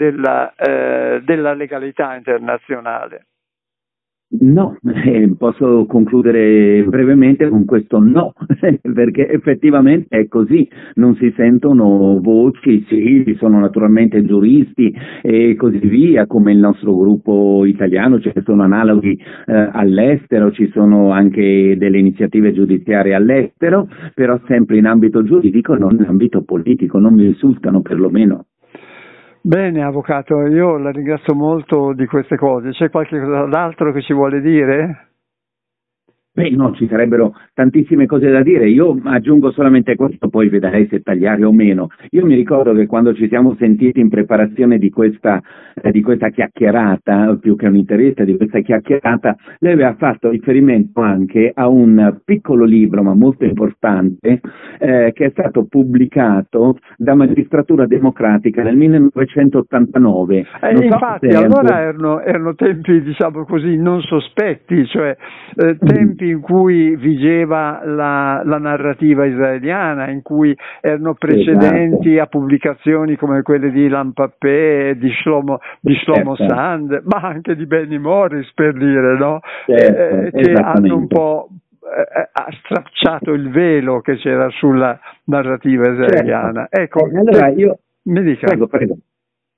della legalità internazionale. No, posso concludere brevemente con questo no, perché effettivamente è così, non si sentono voci, sì, ci sono naturalmente giuristi e così via, come il nostro gruppo italiano, ci sono analoghi all'estero, ci sono anche delle iniziative giudiziarie all'estero, però sempre in ambito giuridico, non in ambito politico, non mi risultano perlomeno. Bene, avvocato, io la ringrazio molto di queste cose. C'è qualche cos'altro che ci vuole dire? Beh, no, ci sarebbero tantissime cose da dire. Io aggiungo solamente questo, poi vedrei se tagliare o meno. Io mi ricordo che quando ci siamo sentiti in preparazione di questa chiacchierata, più che un'intervista, di questa chiacchierata, lei aveva fatto riferimento anche a un piccolo libro, ma molto importante, che è stato pubblicato da Magistratura Democratica nel 1989. Infatti, allora erano tempi, diciamo così, non sospetti, cioè tempi in cui vigeva la narrativa israeliana, in cui erano precedenti a pubblicazioni come quelle di Ilan Pappé, di Shlomo Sand, ma anche di Benny Morris, per dire, no? Che hanno un po' stracciato il velo che c'era sulla narrativa israeliana. Ecco, allora io mi dica. Prego.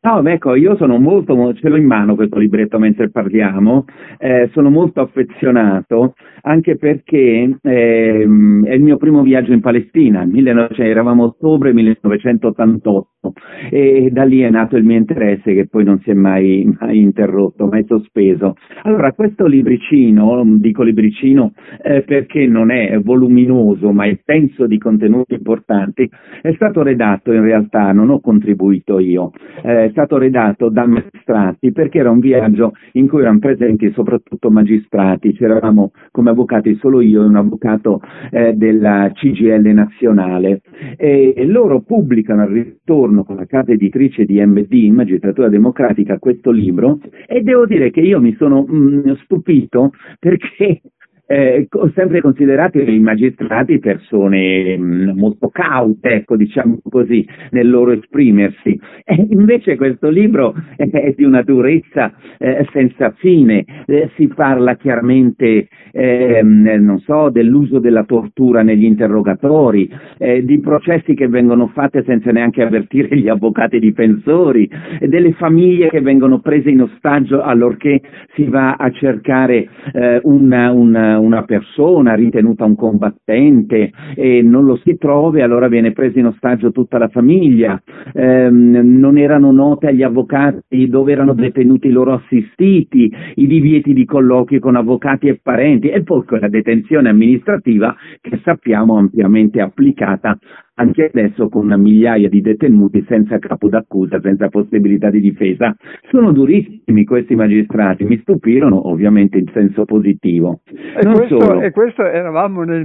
No, ecco, io sono ce l'ho in mano questo libretto mentre parliamo, sono molto affezionato, anche perché è il mio primo viaggio in Palestina, eravamo ottobre 1988, e da lì è nato il mio interesse, che poi non si è mai interrotto, mai sospeso. Allora, questo libricino, dico libricino perché non è voluminoso, ma è denso di contenuti importanti, è stato redatto, in realtà non ho contribuito io, è stato redatto da magistrati, perché era un viaggio in cui erano presenti soprattutto magistrati, c'eravamo come avvocati solo io e un avvocato della CGIL nazionale, e loro pubblicano al ritorno con la casa editrice di MD, Magistratura Democratica, questo libro, e devo dire che io mi sono stupito, perché ho sempre considerato i magistrati persone molto caute, ecco, diciamo così, nel loro esprimersi, e invece questo libro è di una durezza senza fine, si parla chiaramente non so, dell'uso della tortura negli interrogatori, di processi che vengono fatti senza neanche avvertire gli avvocati difensori, delle famiglie che vengono prese in ostaggio allorché si va a cercare una persona ritenuta un combattente e non lo si trova, e allora viene presa in ostaggio tutta la famiglia. Non erano note agli avvocati dove erano detenuti i loro assistiti, i divieti di colloqui con avvocati e parenti, e poi la detenzione amministrativa, che sappiamo ampiamente applicata anche adesso, con migliaia di detenuti senza capo d'accusa, senza possibilità di difesa. Sono durissimi questi magistrati, mi stupirono ovviamente in senso positivo. E questo eravamo nel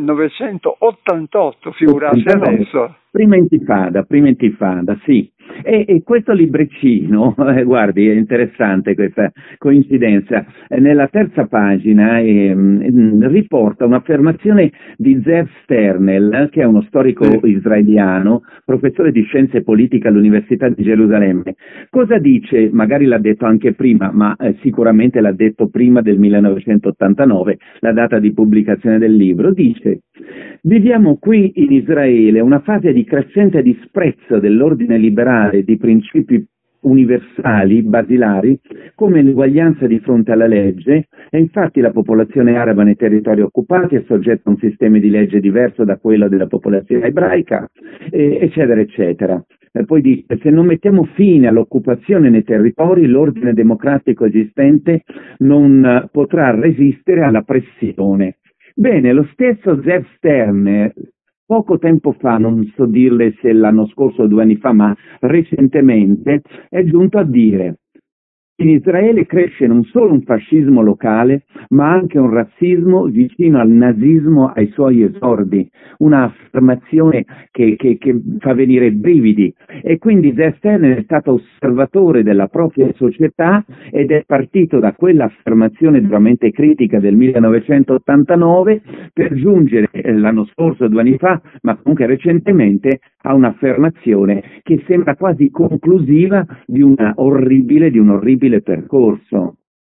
1988, figurati adesso. Prima intifada, sì. E questo libricino, guardi, è interessante questa coincidenza, nella terza pagina riporta un'affermazione di Zev Sternel, che è uno storico israeliano, professore di scienze politiche all'Università di Gerusalemme. Cosa dice? Magari l'ha detto anche prima, ma sicuramente l'ha detto prima del 1989, la data di pubblicazione del libro. Dice: viviamo qui in Israele una fase di crescente disprezzo dell'ordine liberale, di principi universali, basilari, come l'uguaglianza di fronte alla legge, e infatti la popolazione araba nei territori occupati è soggetta a un sistema di legge diverso da quello della popolazione ebraica, eccetera, eccetera. Poi dice: se non mettiamo fine all'occupazione nei territori, l'ordine democratico esistente non potrà resistere alla pressione. Bene, lo stesso Zev Stern, poco tempo fa, non so dirle se l'anno scorso o 2 anni fa, ma recentemente, è giunto a dire: in Israele cresce non solo un fascismo locale, ma anche un razzismo vicino al nazismo ai suoi esordi, una affermazione che fa venire brividi. E quindi Zev Stern è stato osservatore della propria società ed è partito da quell'affermazione duramente critica del 1989 per giungere l'anno scorso, 2 anni fa, ma comunque recentemente, a un'affermazione che sembra quasi conclusiva di un orribile percorso.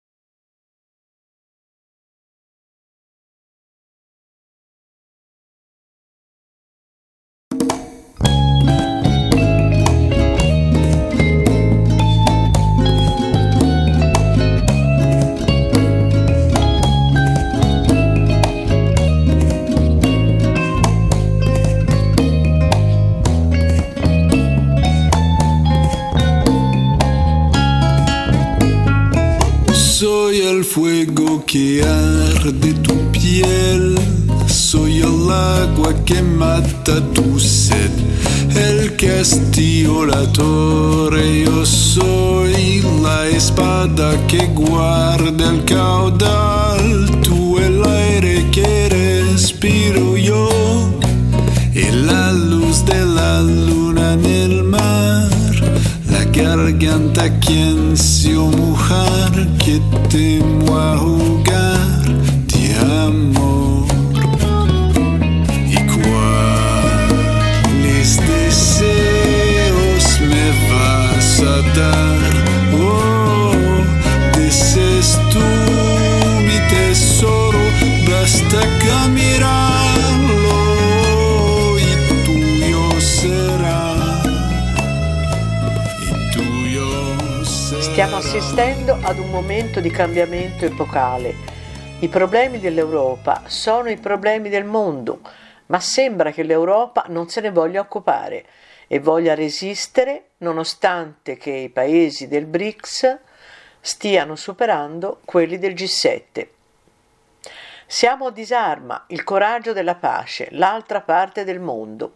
Soy el fuego que arde tu piel, soy el agua que mata tu sed, el castillo, la torre, yo soy la espada que guarda el caudal, tú el aire que respiro yo, y la luz de la luna en el mar. La garganta que ansió mojar, que temo a jugar de amor. ¿Y cuáles deseos me vas a dar? Oh, dices tú mi tesoro, basta que mirarlo y tuyo será. Stiamo assistendo ad un momento di cambiamento epocale. I problemi dell'Europa sono i problemi del mondo, ma sembra che l'Europa non se ne voglia occupare e voglia resistere nonostante che i paesi del BRICS stiano superando quelli del G7. Siamo a Disarma, il coraggio della pace, l'altra parte del mondo.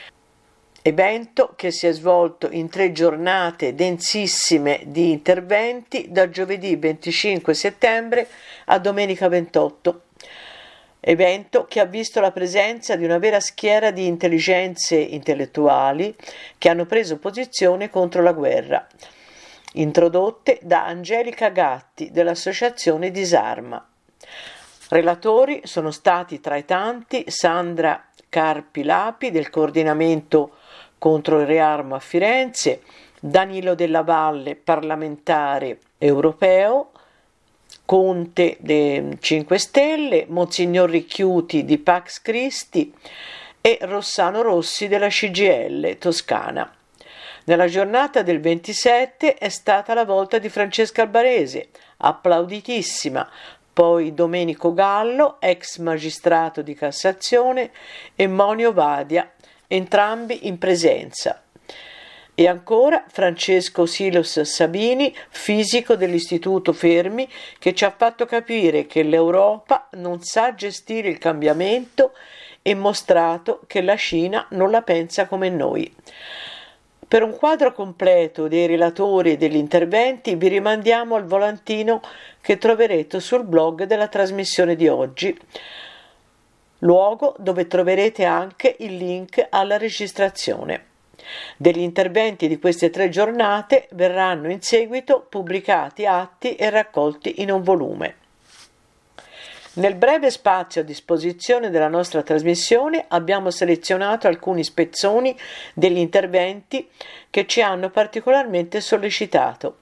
Evento che si è svolto in 3 giornate densissime di interventi da giovedì 25 settembre a domenica 28. Evento che ha visto la presenza di una vera schiera di intelligenze intellettuali che hanno preso posizione contro la guerra, introdotte da Angelica Gatti dell'associazione Disarma. Relatori sono stati tra i tanti Sandra Carpi-Lapi del coordinamento contro il rearmo a Firenze, Danilo Della Valle, parlamentare europeo, Conte dei 5 Stelle, Monsignor Ricchiuti di Pax Christi e Rossano Rossi della CGIL Toscana. Nella giornata del 27 è stata la volta di Francesca Albanese, applauditissima, poi Domenico Gallo, ex magistrato di Cassazione, e Monio Vadia, entrambi in presenza. E ancora Francesco Silos Sabini, fisico dell'Istituto Fermi, che ci ha fatto capire che l'Europa non sa gestire il cambiamento e mostrato che la Cina non la pensa come noi. Per un quadro completo dei relatori e degli interventi vi rimandiamo al volantino che troverete sul blog della trasmissione di oggi, luogo dove troverete anche il link alla registrazione. Degli interventi di queste 3 giornate verranno in seguito pubblicati atti e raccolti in un volume. Nel breve spazio a disposizione della nostra trasmissione abbiamo selezionato alcuni spezzoni degli interventi che ci hanno particolarmente sollecitato.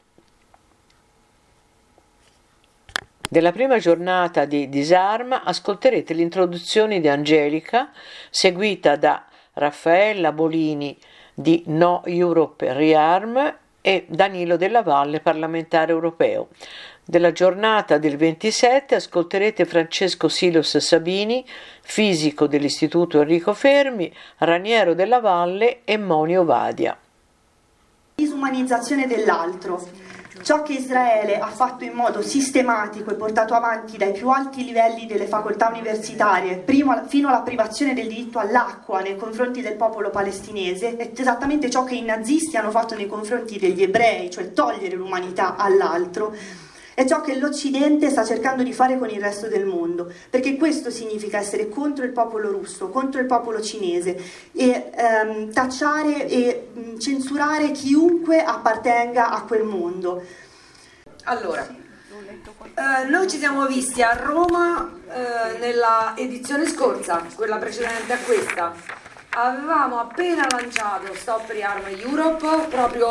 Della prima giornata di Disarma ascolterete l'introduzione di Angelica, seguita da Raffaella Bolini di No Europe Rearm e Danilo Della Valle, parlamentare europeo. Della giornata del 27 ascolterete Francesco Silos Sabini, fisico dell'Istituto Enrico Fermi, Raniero Della Valle e Monio Vadia. Disumanizzazione dell'altro. Ciò che Israele ha fatto in modo sistematico e portato avanti dai più alti livelli delle facoltà universitarie, fino alla privazione del diritto all'acqua nei confronti del popolo palestinese, è esattamente ciò che i nazisti hanno fatto nei confronti degli ebrei, cioè togliere l'umanità all'altro. È ciò che l'Occidente sta cercando di fare con il resto del mondo, perché questo significa essere contro il popolo russo, contro il popolo cinese e tacciare e censurare chiunque appartenga a quel mondo. Allora, noi ci siamo visti a Roma nella edizione scorsa, quella precedente a questa. Avevamo appena lanciato Stop Rearm Europe, proprio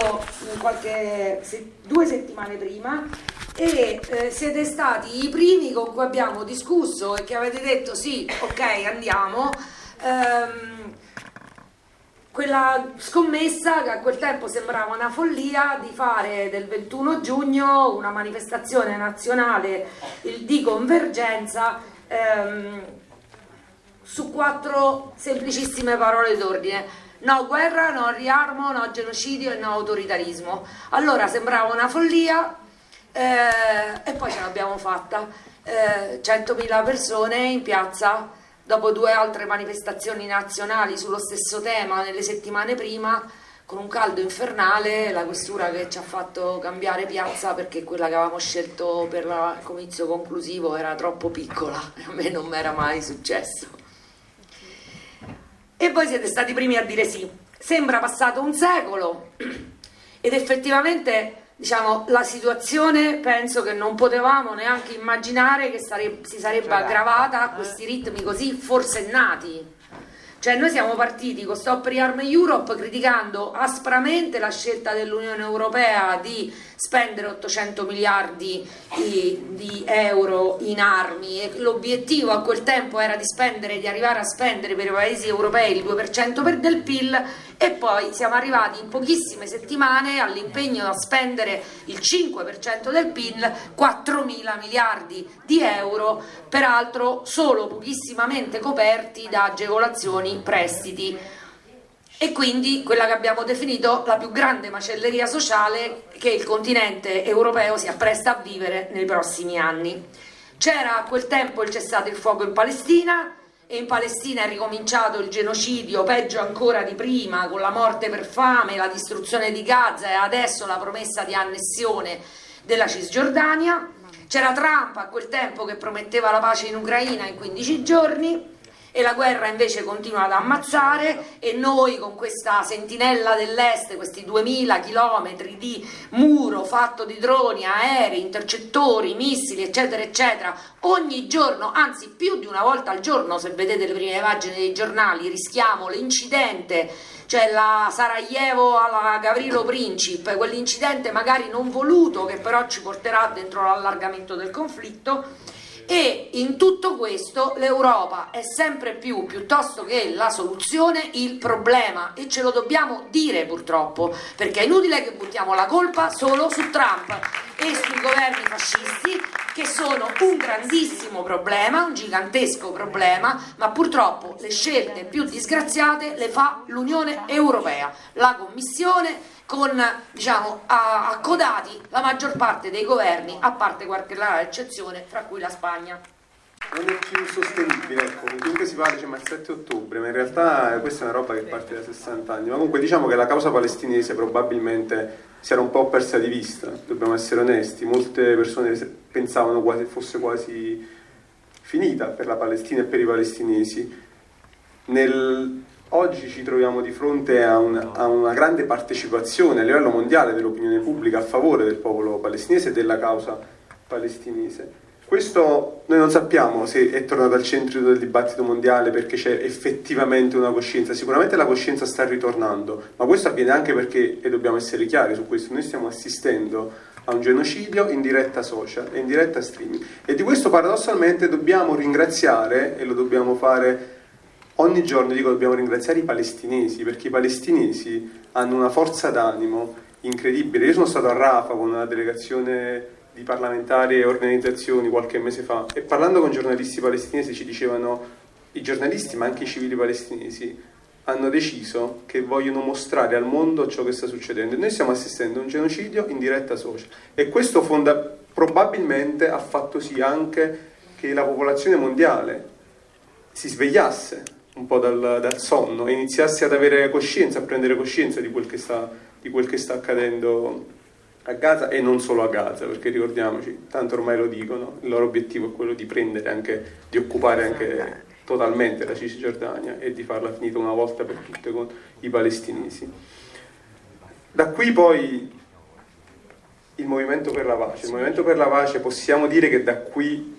2 settimane prima, e siete stati i primi con cui abbiamo discusso e che avete detto sì, ok, andiamo. Quella scommessa che a quel tempo sembrava una follia di fare del 21 giugno una manifestazione nazionale di convergenza su 4 semplicissime parole d'ordine: no guerra, no riarmo, no genocidio e no autoritarismo. Allora sembrava una follia e poi ce l'abbiamo fatta. 100.000 persone in piazza dopo 2 altre manifestazioni nazionali sullo stesso tema nelle settimane prima, con un caldo infernale, la questura che ci ha fatto cambiare piazza perché quella che avevamo scelto per il comizio conclusivo era troppo piccola, a me non mi era mai successo. E voi siete stati i primi a dire sì. Sembra passato un secolo ed effettivamente, diciamo, la situazione penso che non potevamo neanche immaginare che si sarebbe aggravata a questi ritmi così forsennati. Cioè noi siamo partiti con Stop Rearm Europe criticando aspramente la scelta dell'Unione Europea di spendere 800 miliardi di euro in armi, e l'obiettivo a quel tempo era di arrivare a spendere per i paesi europei il 2% del PIL, e poi siamo arrivati in pochissime settimane all'impegno a spendere il 5% del PIL, 4.000 miliardi di euro, peraltro solo pochissimamente coperti da agevolazioni, prestiti. E quindi quella che abbiamo definito la più grande macelleria sociale che il continente europeo si appresta a vivere nei prossimi anni. C'era a quel tempo il cessate il fuoco in Palestina, e in Palestina è ricominciato il genocidio, peggio ancora di prima, con la morte per fame, la distruzione di Gaza e adesso la promessa di annessione della Cisgiordania. C'era Trump a quel tempo che prometteva la pace in Ucraina in 15 giorni, e la guerra invece continua ad ammazzare, e noi con questa sentinella dell'est, questi 2000 chilometri di muro fatto di droni, aerei, intercettori, missili eccetera eccetera, ogni giorno, anzi più di una volta al giorno, se vedete le prime pagine dei giornali, rischiamo l'incidente, cioè la Sarajevo alla Gavrilo Princip, quell'incidente magari non voluto che però ci porterà dentro l'allargamento del conflitto. E in tutto questo l'Europa è sempre più, piuttosto che la soluzione, il problema, e ce lo dobbiamo dire purtroppo, perché è inutile che buttiamo la colpa solo su Trump e sui governi fascisti, che sono un grandissimo problema, un gigantesco problema, ma purtroppo le scelte più disgraziate le fa l'Unione Europea, la Commissione, con accodati la maggior parte dei governi, a parte qualche rara eccezione, fra cui la Spagna. Non è più sostenibile, ecco, comunque si parla ma il 7 ottobre, ma in realtà questa è una roba che parte da 60 anni, ma comunque diciamo che la causa palestinese probabilmente si era un po' persa di vista, dobbiamo essere onesti, molte persone pensavano fosse quasi finita per la Palestina e per i palestinesi. Oggi ci troviamo di fronte a una grande partecipazione a livello mondiale dell'opinione pubblica a favore del popolo palestinese e della causa palestinese. Questo noi non sappiamo se è tornato al centro del dibattito mondiale perché c'è effettivamente una coscienza. Sicuramente la coscienza sta ritornando, ma questo avviene anche perché, e dobbiamo essere chiari su questo, noi stiamo assistendo a un genocidio in diretta social e in diretta streaming. E di questo paradossalmente dobbiamo ringraziare, e lo dobbiamo fare ogni giorno, dobbiamo ringraziare i palestinesi, perché i palestinesi hanno una forza d'animo incredibile. Io sono stato a Rafah con una delegazione di parlamentari e organizzazioni qualche mese fa, e parlando con giornalisti palestinesi ci dicevano, i giornalisti ma anche i civili palestinesi hanno deciso che vogliono mostrare al mondo ciò che sta succedendo, e noi stiamo assistendo a un genocidio in diretta social, e questo probabilmente ha fatto sì anche che la popolazione mondiale si svegliasse un po' dal sonno e iniziasse ad avere coscienza, a prendere coscienza di quel che sta accadendo a Gaza, e non solo a Gaza, perché ricordiamoci, tanto ormai lo dicono, il loro obiettivo è quello di prendere anche, di occupare anche totalmente la Cisgiordania e di farla finita una volta per tutte con i palestinesi. Da qui poi il movimento per la pace. Il movimento per la pace, possiamo dire che da qui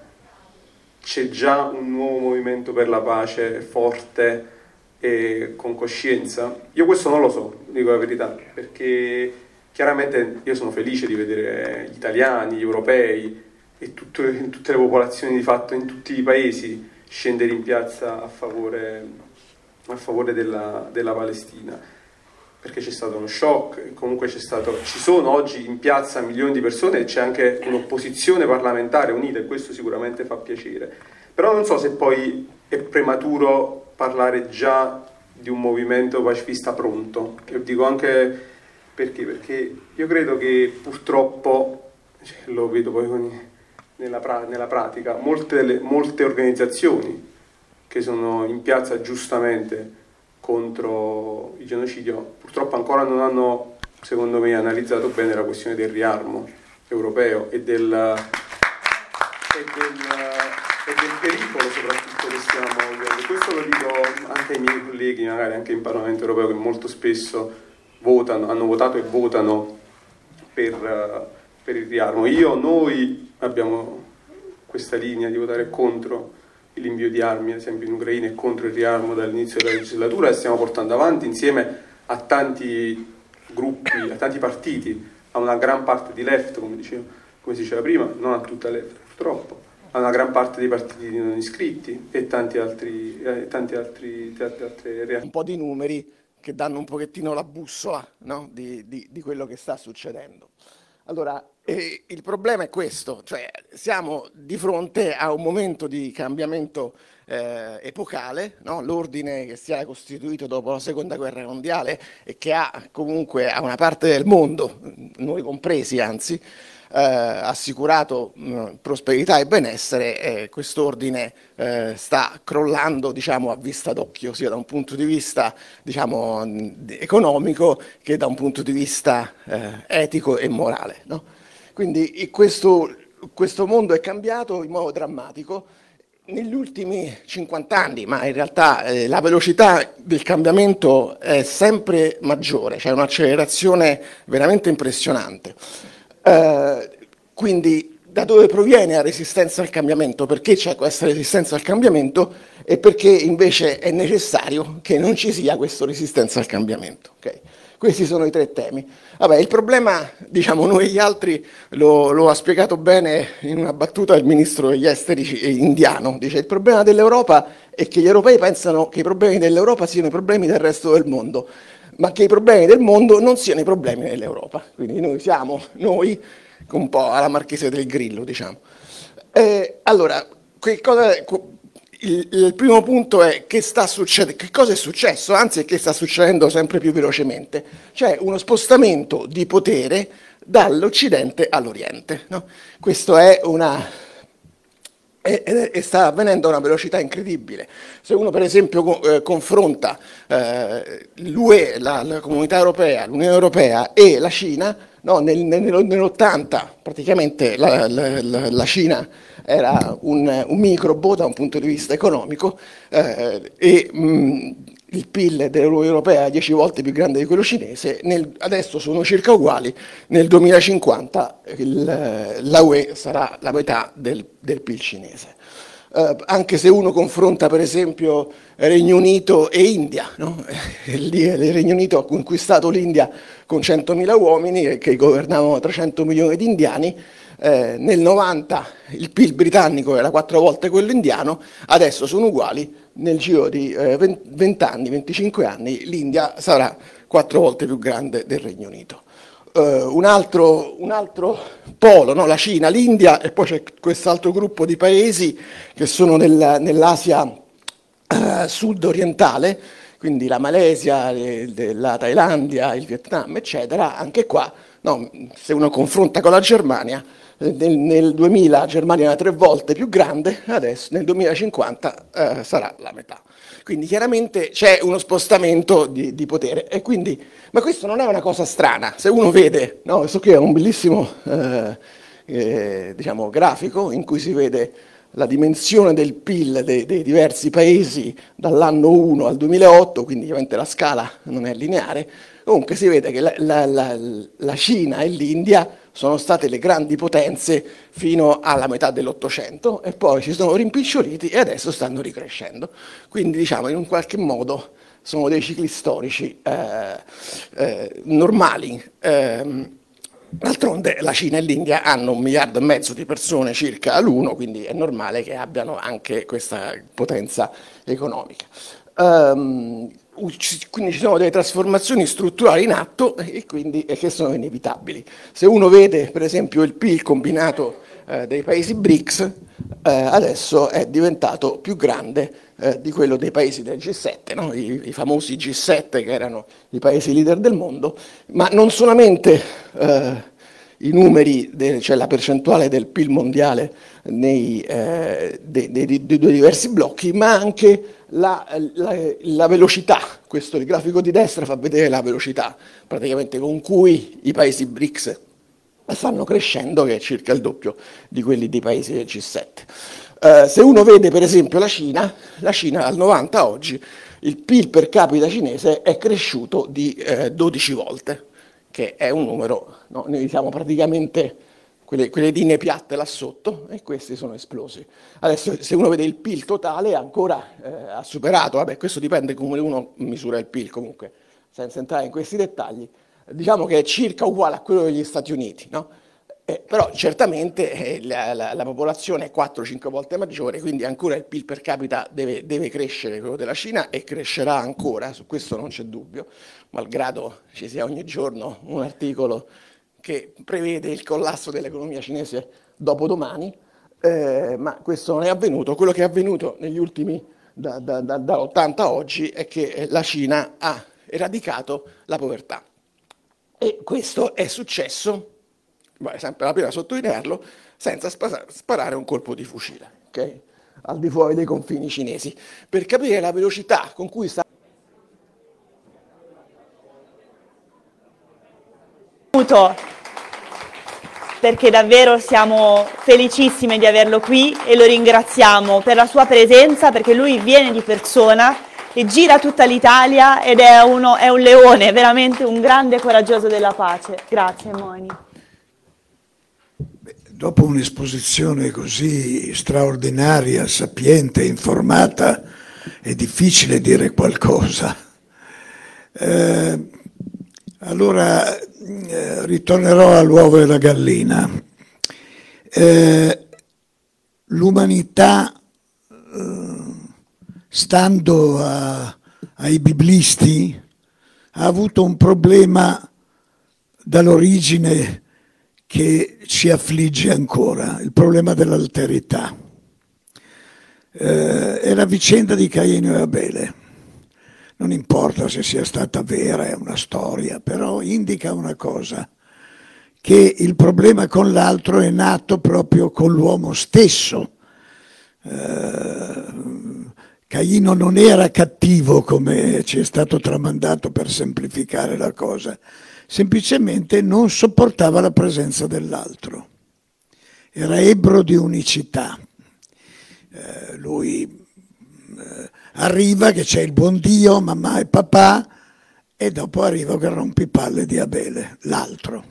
c'è già un nuovo movimento per la pace forte e con coscienza? Io questo non lo so, dico la verità, perché chiaramente io sono felice di vedere gli italiani, gli europei e tutte le popolazioni di fatto in tutti i paesi scendere in piazza a favore della Palestina, perché c'è stato uno shock, e comunque ci sono oggi in piazza milioni di persone e c'è anche un'opposizione parlamentare unita, e questo sicuramente fa piacere. Però non so se poi è prematuro parlare già di un movimento pacifista pronto. Io dico anche perché io credo che purtroppo, lo vedo poi nella pratica, molte organizzazioni che sono in piazza giustamente contro il genocidio purtroppo ancora non hanno, secondo me, analizzato bene la questione del riarmo europeo e del pericolo soprattutto che stiamo vivendo. Questo lo dico anche ai miei colleghi, magari anche in Parlamento europeo, che molto spesso hanno votato e votano per il riarmo. Noi abbiamo questa linea di votare contro l'invio di armi, ad esempio in Ucraina, e contro il riarmo dall'inizio della legislatura, e stiamo portando avanti insieme a tanti gruppi, a tanti partiti, a una gran parte di left, come si diceva prima, non a tutta left purtroppo, a una gran parte dei partiti non iscritti e tanti altri realtà. Un po' di numeri che danno un pochettino la bussola, no? di quello che sta succedendo. Allora, il problema è questo, cioè siamo di fronte a un momento di cambiamento epocale, no? L'ordine che si era costituito dopo la seconda guerra mondiale e che ha comunque a una parte del mondo, noi compresi anzi, assicurato prosperità e benessere, quest'ordine sta crollando, diciamo, a vista d'occhio, sia da un punto di vista, diciamo, economico che da un punto di vista etico e morale, no? Quindi questo mondo è cambiato in modo drammatico negli ultimi 50 anni, ma in realtà la velocità del cambiamento è sempre maggiore, c'è un'accelerazione veramente impressionante. Quindi da dove proviene la resistenza al cambiamento? Perché c'è questa resistenza al cambiamento e perché invece è necessario che non ci sia questa resistenza al cambiamento. Okay? Questi sono i tre temi. Vabbè, il problema, diciamo, noi gli altri lo ha spiegato bene in una battuta il ministro degli esteri indiano. Dice: il problema dell'Europa è che gli europei pensano che i problemi dell'Europa siano i problemi del resto del mondo, ma che i problemi del mondo non siano i problemi dell'Europa. Quindi noi siamo, un po' alla Marchese del Grillo, diciamo. Allora, il primo punto è che cosa è successo, anzi che sta succedendo sempre più velocemente. C'è uno spostamento di potere dall'Occidente all'Oriente, no? Questo sta avvenendo a una velocità incredibile. Se uno per esempio confronta l'UE, la Comunità Europea, l'Unione Europea e la Cina, no, nell'80 praticamente la Cina era un microbo da un punto di vista economico il PIL dell'Unione Europea è 10 volte più grande di quello cinese, adesso sono circa uguali, nel 2050 la UE sarà la metà del PIL cinese. Anche se uno confronta per esempio Regno Unito e India, no? Il Regno Unito ha conquistato l'India con 100.000 uomini che governavano 300 milioni di indiani. Nel 90 il PIL britannico era 4 volte quello indiano, adesso sono uguali, nel giro di 20 anni, 25 anni l'India sarà 4 volte più grande del Regno Unito. Un altro polo, no? La Cina, l'India e poi c'è quest'altro gruppo di paesi che sono nell'Asia sud-orientale, quindi la Malesia, la Thailandia, il Vietnam, eccetera. Anche qua, no, se uno confronta con la Germania, nel 2000 la Germania era 3 volte più grande, adesso nel 2050 sarà la metà. Quindi chiaramente c'è uno spostamento di potere e quindi, ma questo non è una cosa strana. Se uno vede, no, questo qui è un bellissimo diciamo, grafico in cui si vede la dimensione del PIL dei diversi paesi dall'anno 1 al 2008, quindi ovviamente la scala non è lineare. Comunque si vede che la Cina e l'India sono state le grandi potenze fino alla metà dell'Ottocento e poi si sono rimpiccioliti e adesso stanno ricrescendo. Quindi diciamo in un qualche modo sono dei cicli storici normali. D'altronde la Cina e l'India hanno 1,5 miliardi di persone circa all'uno, quindi è normale che abbiano anche questa potenza economica. Quindi ci sono delle trasformazioni strutturali in atto e quindi che sono inevitabili. Se uno vede per esempio il PIL combinato dei paesi BRICS, adesso è diventato più grande di quello dei paesi del G7, no? I famosi G7 che erano i paesi leader del mondo, ma non solamente i numeri, cioè la percentuale del PIL mondiale dei due diversi blocchi, ma anche la velocità. Questo, il grafico di destra fa vedere la velocità praticamente con cui i paesi BRICS stanno crescendo, che è circa il doppio di quelli dei paesi del G7. Se uno vede per esempio la Cina dal 90 a oggi, il PIL per capita cinese è cresciuto di 12 volte, che è un numero, no? Noi siamo praticamente quelle linee piatte là sotto e questi sono esplosi. Adesso se uno vede il PIL totale ancora ha superato, vabbè questo dipende come uno misura il PIL comunque, senza entrare in questi dettagli, diciamo che è circa uguale a quello degli Stati Uniti, no? Però certamente la popolazione è 4-5 volte maggiore, quindi ancora il PIL per capita deve crescere, quello della Cina, e crescerà ancora, su questo non c'è dubbio, malgrado ci sia ogni giorno un articolo che prevede il collasso dell'economia cinese dopodomani, ma questo non è avvenuto. Quello che è avvenuto negli ultimi, dall'80 a oggi, è che la Cina ha eradicato la povertà. E questo è successo, vale sempre la pena sottolinearlo, senza sparare un colpo di fucile, okay? Al di fuori dei confini cinesi, per capire la velocità con cui sta... Perché davvero siamo felicissime di averlo qui e lo ringraziamo per la sua presenza, perché lui viene di persona e gira tutta l'Italia ed è un leone, veramente un grande coraggioso della pace. Grazie Moni. Dopo un'esposizione così straordinaria, sapiente, informata, è difficile dire qualcosa. Allora ritornerò all'uovo e alla gallina. L'umanità, stando ai biblisti, ha avuto un problema dall'origine che ci affligge ancora, il problema dell'alterità. È la vicenda di Caino e Abele. Non importa se sia stata vera, è una storia, però indica una cosa, che il problema con l'altro è nato proprio con l'uomo stesso. Caino non era cattivo come ci è stato tramandato per semplificare la cosa, semplicemente non sopportava la presenza dell'altro. Era ebbro di unicità. Lui arriva che c'è il buon Dio, mamma e papà, e dopo arriva che rompipalle di Abele, l'altro.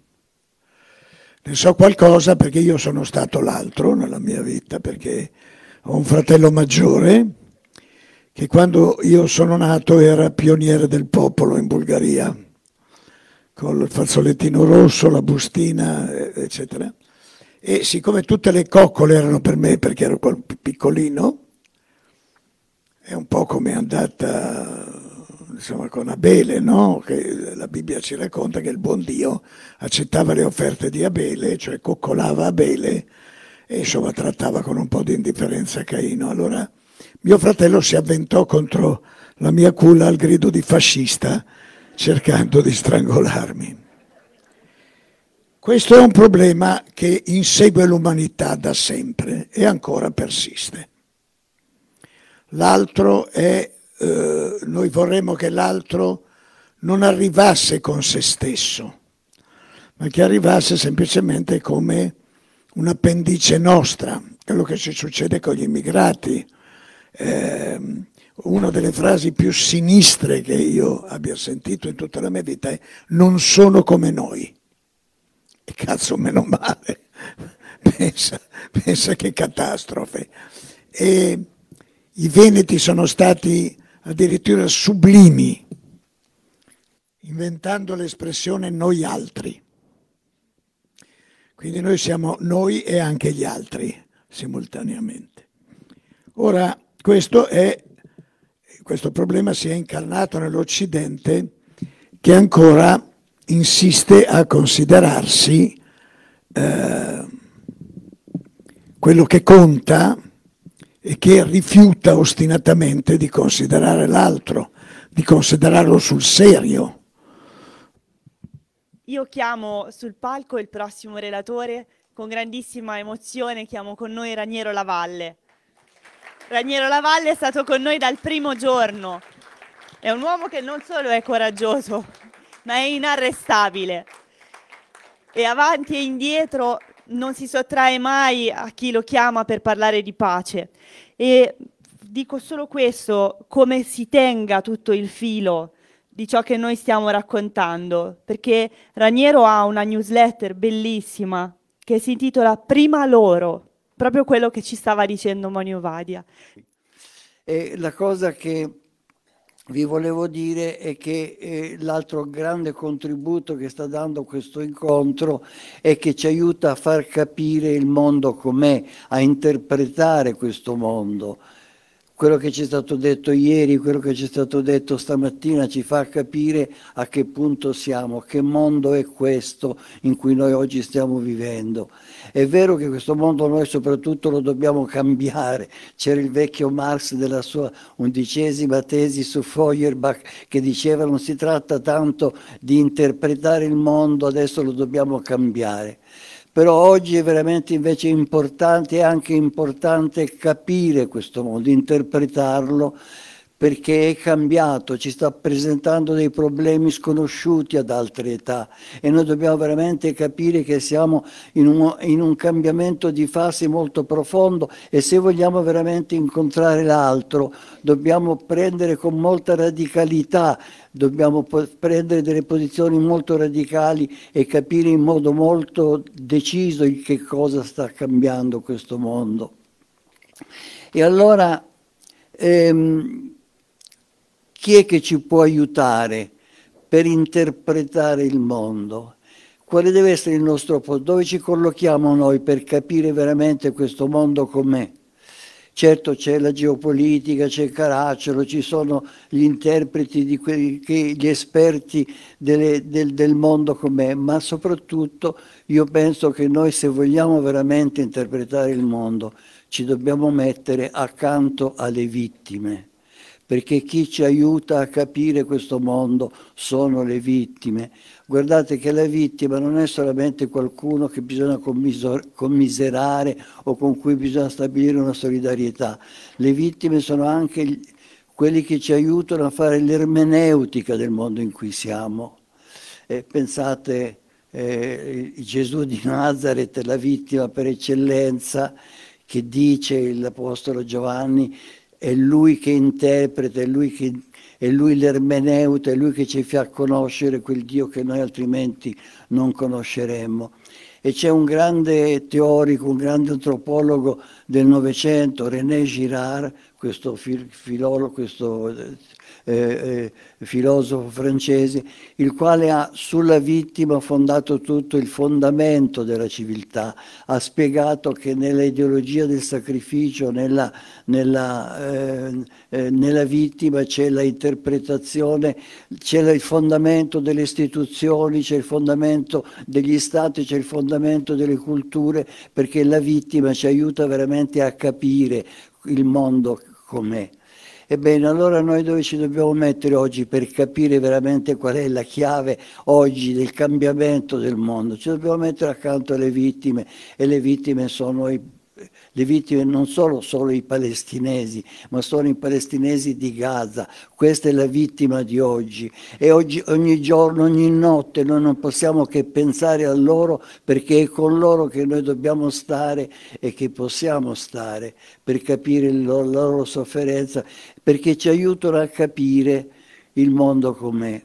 Ne so qualcosa perché io sono stato l'altro nella mia vita, perché ho un fratello maggiore che quando io sono nato era pioniere del popolo in Bulgaria, con il fazzolettino rosso, la bustina, eccetera. E siccome tutte le coccole erano per me, perché ero piccolino, è un po' come è andata, insomma, con Abele, no? Che la Bibbia ci racconta che il buon Dio accettava le offerte di Abele, cioè coccolava Abele e insomma trattava con un po' di indifferenza Caino. Allora mio fratello si avventò contro la mia culla al grido di fascista, cercando di strangolarmi. Questo è un problema che insegue l'umanità da sempre e ancora persiste. L'altro è, noi vorremmo che l'altro non arrivasse con se stesso, ma che arrivasse semplicemente come un'appendice nostra, quello che ci succede con gli immigrati. Una delle frasi più sinistre che io abbia sentito in tutta la mia vita è: non sono come noi. E cazzo, meno male, pensa che catastrofe. E i veneti sono stati addirittura sublimi, inventando l'espressione noi altri. Quindi noi siamo noi e anche gli altri simultaneamente. Ora, questo problema si è incarnato nell'Occidente, che ancora insiste a considerarsi quello che conta e che rifiuta ostinatamente di considerare l'altro, di considerarlo sul serio. Io chiamo sul palco il prossimo relatore, con grandissima emozione chiamo con noi Raniero Lavalle. Raniero Lavalle è stato con noi dal primo giorno, è un uomo che non solo è coraggioso, ma è inarrestabile e avanti e indietro non si sottrae mai a chi lo chiama per parlare di pace. E dico solo questo, come si tenga tutto il filo di ciò che noi stiamo raccontando, perché Raniero ha una newsletter bellissima che si intitola Prima loro, proprio quello che ci stava dicendo Moni Ovadia. E la cosa che vi volevo dire è che l'altro grande contributo che sta dando questo incontro è che ci aiuta a far capire il mondo com'è, a interpretare questo mondo. Quello che ci è stato detto ieri, quello che ci è stato detto stamattina ci fa capire a che punto siamo, che mondo è questo in cui noi oggi stiamo vivendo. È vero che questo mondo noi soprattutto lo dobbiamo cambiare. C'era il vecchio Marx della sua 11ª tesi su Feuerbach che diceva non si tratta tanto di interpretare il mondo, adesso lo dobbiamo cambiare. Però oggi è veramente invece importante, è anche importante capire questo mondo, interpretarlo, perché è cambiato, ci sta presentando dei problemi sconosciuti ad altre età e noi dobbiamo veramente capire che siamo in un cambiamento di fase molto profondo e se vogliamo veramente incontrare l'altro dobbiamo prendere con molta radicalità, dobbiamo prendere delle posizioni molto radicali e capire in modo molto deciso in che cosa sta cambiando questo mondo. E allora chi è che ci può aiutare per interpretare il mondo? Quale deve essere il nostro posto? Dove ci collochiamo noi per capire veramente questo mondo com'è? Certo c'è la geopolitica, c'è Caracciolo, ci sono gli interpreti, gli esperti del mondo com'è, ma soprattutto io penso che noi se vogliamo veramente interpretare il mondo ci dobbiamo mettere accanto alle vittime. Perché chi ci aiuta a capire questo mondo sono le vittime. Guardate che la vittima non è solamente qualcuno che bisogna commiserare o con cui bisogna stabilire una solidarietà. Le vittime sono anche quelli che ci aiutano a fare l'ermeneutica del mondo in cui siamo. Pensate, Gesù di Nazaret, la vittima per eccellenza, che dice l'Apostolo Giovanni, è lui che interpreta, è lui l'ermeneuta, è lui che ci fa conoscere quel Dio che noi altrimenti non conosceremmo. E c'è un grande teorico, un grande antropologo del Novecento, René Girard, questo filosofo francese, il quale ha sulla vittima fondato tutto il fondamento della civiltà. Ha spiegato che nella ideologia del sacrificio, nella vittima c'è la interpretazione, c'è il fondamento delle istituzioni, c'è il fondamento degli stati, c'è il fondamento delle culture, perché la vittima ci aiuta veramente a capire il mondo com'è. Ebbene, allora noi dove ci dobbiamo mettere oggi per capire veramente qual è la chiave oggi del cambiamento del mondo? Ci dobbiamo mettere accanto alle vittime e le vittime sono le vittime non sono solo i palestinesi, ma sono i palestinesi di Gaza. Questa è la vittima di oggi e ogni giorno, ogni notte noi non possiamo che pensare a loro, perché è con loro che noi dobbiamo stare e che possiamo stare per capire la loro sofferenza, perché ci aiutano a capire il mondo com'è.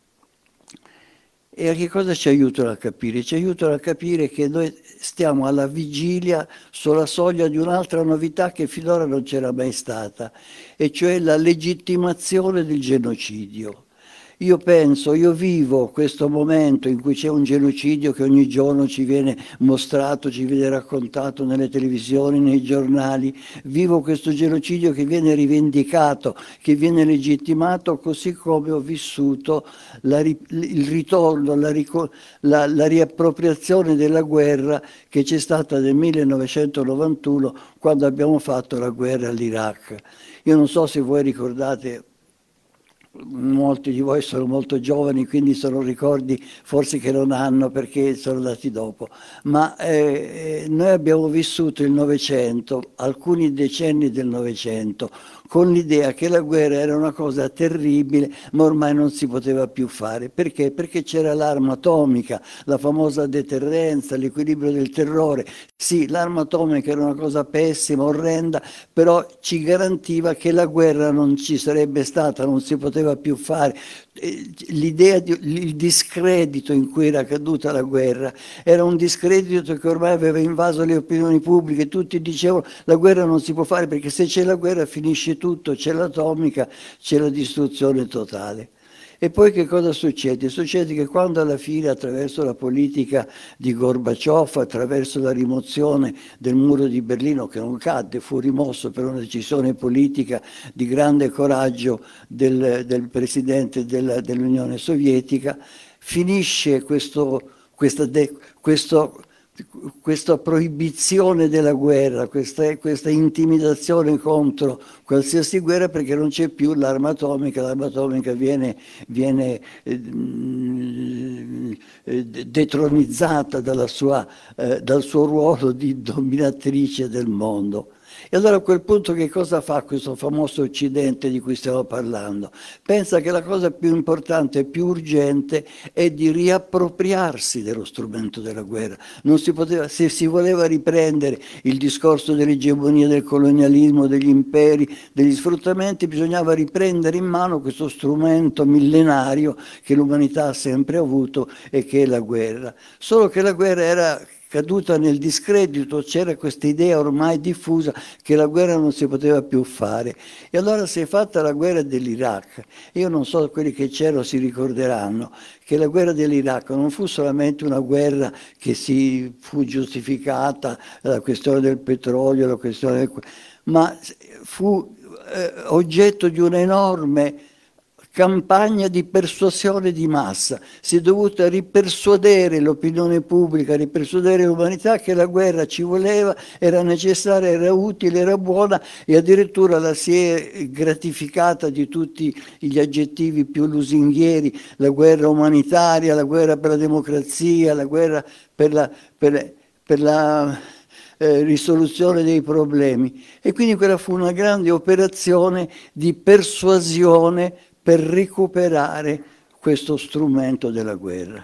E a che cosa ci aiutano a capire? Ci aiutano a capire che noi stiamo alla vigilia, sulla soglia di un'altra novità che finora non c'era mai stata, e cioè la legittimazione del genocidio. Io vivo questo momento in cui c'è un genocidio che ogni giorno ci viene mostrato, ci viene raccontato nelle televisioni, nei giornali. Vivo questo genocidio che viene rivendicato, che viene legittimato, così come ho vissuto il ritorno, la riappropriazione della guerra che c'è stata nel 1991 quando abbiamo fatto la guerra all'Iraq. Io non so se voi ricordate, molti di voi sono molto giovani, quindi sono ricordi forse che non hanno perché sono andati dopo, ma noi abbiamo vissuto il Novecento, alcuni decenni del Novecento, con l'idea che la guerra era una cosa terribile, ma ormai non si poteva più fare. Perché? Perché c'era l'arma atomica, la famosa deterrenza, l'equilibrio del terrore. Sì, l'arma atomica era una cosa pessima, orrenda, però ci garantiva che la guerra non ci sarebbe stata, non si poteva più fare. L'idea, il discredito in cui era caduta la guerra era un discredito che ormai aveva invaso le opinioni pubbliche. Tutti dicevano la guerra non si può fare perché se c'è la guerra finisce tutto, c'è l'atomica, c'è la distruzione totale. E poi che cosa succede? Succede che quando alla fine, attraverso la politica di Gorbaciov, attraverso la rimozione del muro di Berlino, che non cadde, fu rimosso per una decisione politica di grande coraggio del presidente dell'Unione Sovietica, finisce questa proibizione della guerra, questa intimidazione contro qualsiasi guerra, perché non c'è più l'arma atomica viene detronizzata dal suo ruolo di dominatrice del mondo. E allora a quel punto che cosa fa questo famoso Occidente di cui stiamo parlando? Pensa che la cosa più importante e più urgente è di riappropriarsi dello strumento della guerra. Non si poteva, se si voleva riprendere il discorso dell'egemonia, del colonialismo, degli imperi, degli sfruttamenti, bisognava riprendere in mano questo strumento millenario che l'umanità ha sempre avuto e che è la guerra. Solo che la guerra era caduta nel discredito, c'era questa idea ormai diffusa che la guerra non si poteva più fare. E allora si è fatta la guerra dell'Iraq. Io non so, quelli che c'erano si ricorderanno che la guerra dell'Iraq non fu solamente una guerra che si fu giustificata, la questione del petrolio, la questione ma fu oggetto di un'enorme campagna di persuasione di massa. Si è dovuta ripersuadere l'opinione pubblica, ripersuadere l'umanità che la guerra ci voleva, era necessaria, era utile, era buona, e addirittura la si è gratificata di tutti gli aggettivi più lusinghieri: la guerra umanitaria, la guerra per la democrazia, la guerra per la risoluzione dei problemi. E quindi quella fu una grande operazione di persuasione per recuperare questo strumento della guerra.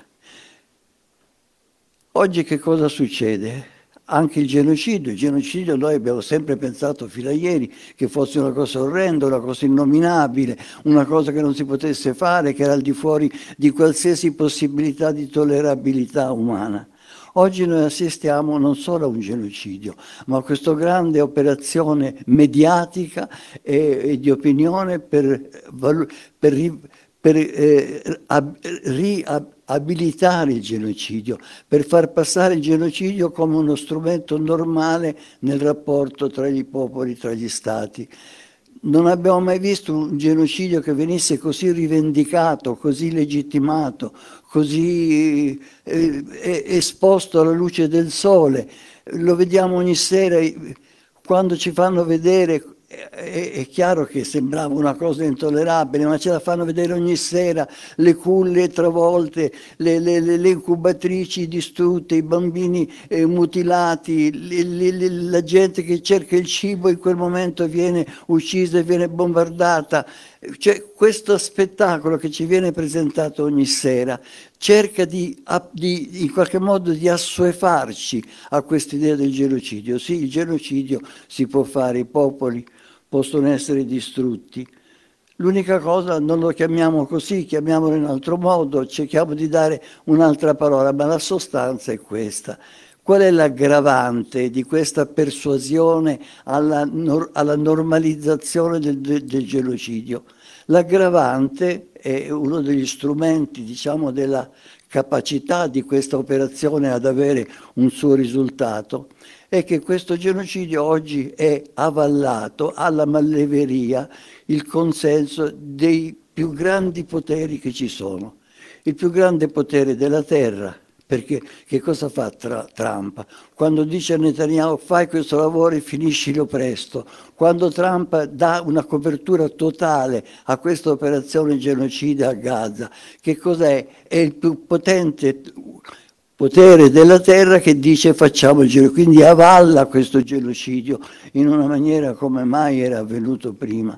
Oggi che cosa succede? Anche il genocidio noi abbiamo sempre pensato fino a ieri che fosse una cosa orrenda, una cosa innominabile, una cosa che non si potesse fare, che era al di fuori di qualsiasi possibilità di tollerabilità umana. Oggi noi assistiamo non solo a un genocidio, ma a questa grande operazione mediatica e di opinione per riabilitare il genocidio, per far passare il genocidio come uno strumento normale nel rapporto tra i popoli, tra gli stati. Non abbiamo mai visto un genocidio che venisse così rivendicato, così legittimato, così esposto alla luce del sole. Lo vediamo ogni sera, quando ci fanno vedere, è chiaro che sembrava una cosa intollerabile, ma ce la fanno vedere ogni sera: le culle travolte, le incubatrici distrutte, i bambini mutilati, la gente che cerca il cibo in quel momento viene uccisa e viene bombardata. Cioè, questo spettacolo che ci viene presentato ogni sera cerca in qualche modo di assuefarci a quest'idea del genocidio. Sì, il genocidio si può fare, i popoli possono essere distrutti. L'unica cosa, non lo chiamiamo così, chiamiamolo in un altro modo, cerchiamo di dare un'altra parola, ma la sostanza è questa. Qual è l'aggravante di questa persuasione alla normalizzazione del genocidio? L'aggravante è uno degli strumenti, diciamo, della capacità di questa operazione ad avere un suo risultato, è che questo genocidio oggi è avallato alla malleveria, il consenso dei più grandi poteri che ci sono. Il più grande potere della terra, perché che cosa fa Trump? Quando dice a Netanyahu fai questo lavoro e finiscilo presto, quando Trump dà una copertura totale a questa operazione genocida a Gaza, che cos'è? È il più potente potere della terra che dice facciamo il genocidio, quindi avalla questo genocidio in una maniera come mai era avvenuto prima.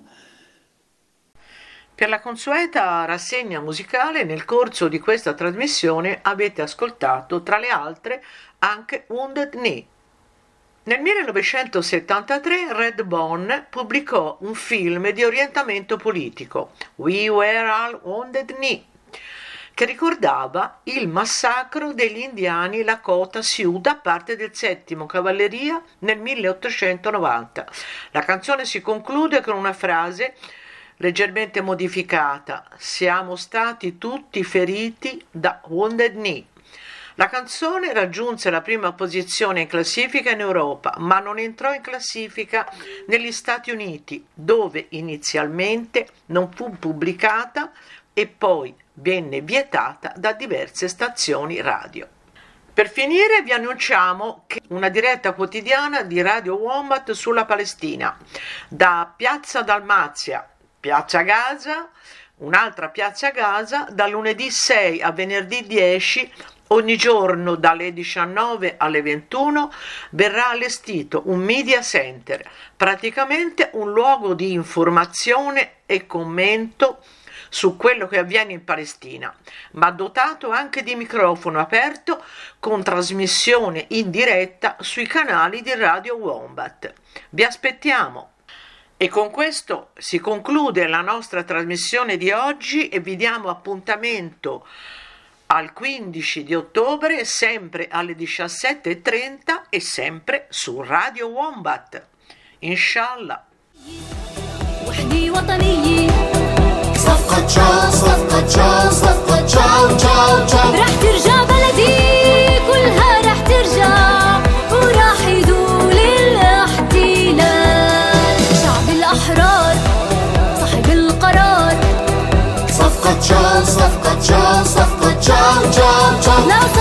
Per la consueta rassegna musicale, nel corso di questa trasmissione avete ascoltato, tra le altre, anche Wounded Knee. Nel 1973 Redbone pubblicò un film di orientamento politico, We Were All Wounded Knee, che ricordava il massacro degli indiani Lakota Sioux da parte del 7° Cavalleria nel 1890. La canzone si conclude con una frase leggermente modificata: siamo stati tutti feriti da Wounded Knee. La canzone raggiunse la prima posizione in classifica in Europa, ma non entrò in classifica negli Stati Uniti, dove inizialmente non fu pubblicata e poi venne vietata da diverse stazioni radio. Per finire vi annunciamo che una diretta quotidiana di Radio Wombat sulla Palestina, da Piazza Dalmazia, Piazza Gaza, un'altra Piazza Gaza, da lunedì 6 a venerdì 10, ogni giorno dalle 19 alle 21, verrà allestito un media center, praticamente un luogo di informazione e commento su quello che avviene in Palestina, ma dotato anche di microfono aperto con trasmissione in diretta sui canali di Radio Wombat. Vi aspettiamo! E con questo si conclude la nostra trasmissione di oggi e vi diamo appuntamento al 15 di ottobre, sempre alle 17:30 e sempre su Radio Wombat. Inshallah. صفقة تشاو صفقة تشاو صفقة تشاو تشاو تشاو راح ترجع بلدي كلها راح ترجع وراح يزول الاحتلال شعب الأحرار صاحب القرار صفقة تشاو صفقة تشاو صفقة تشاو تشاو تشاو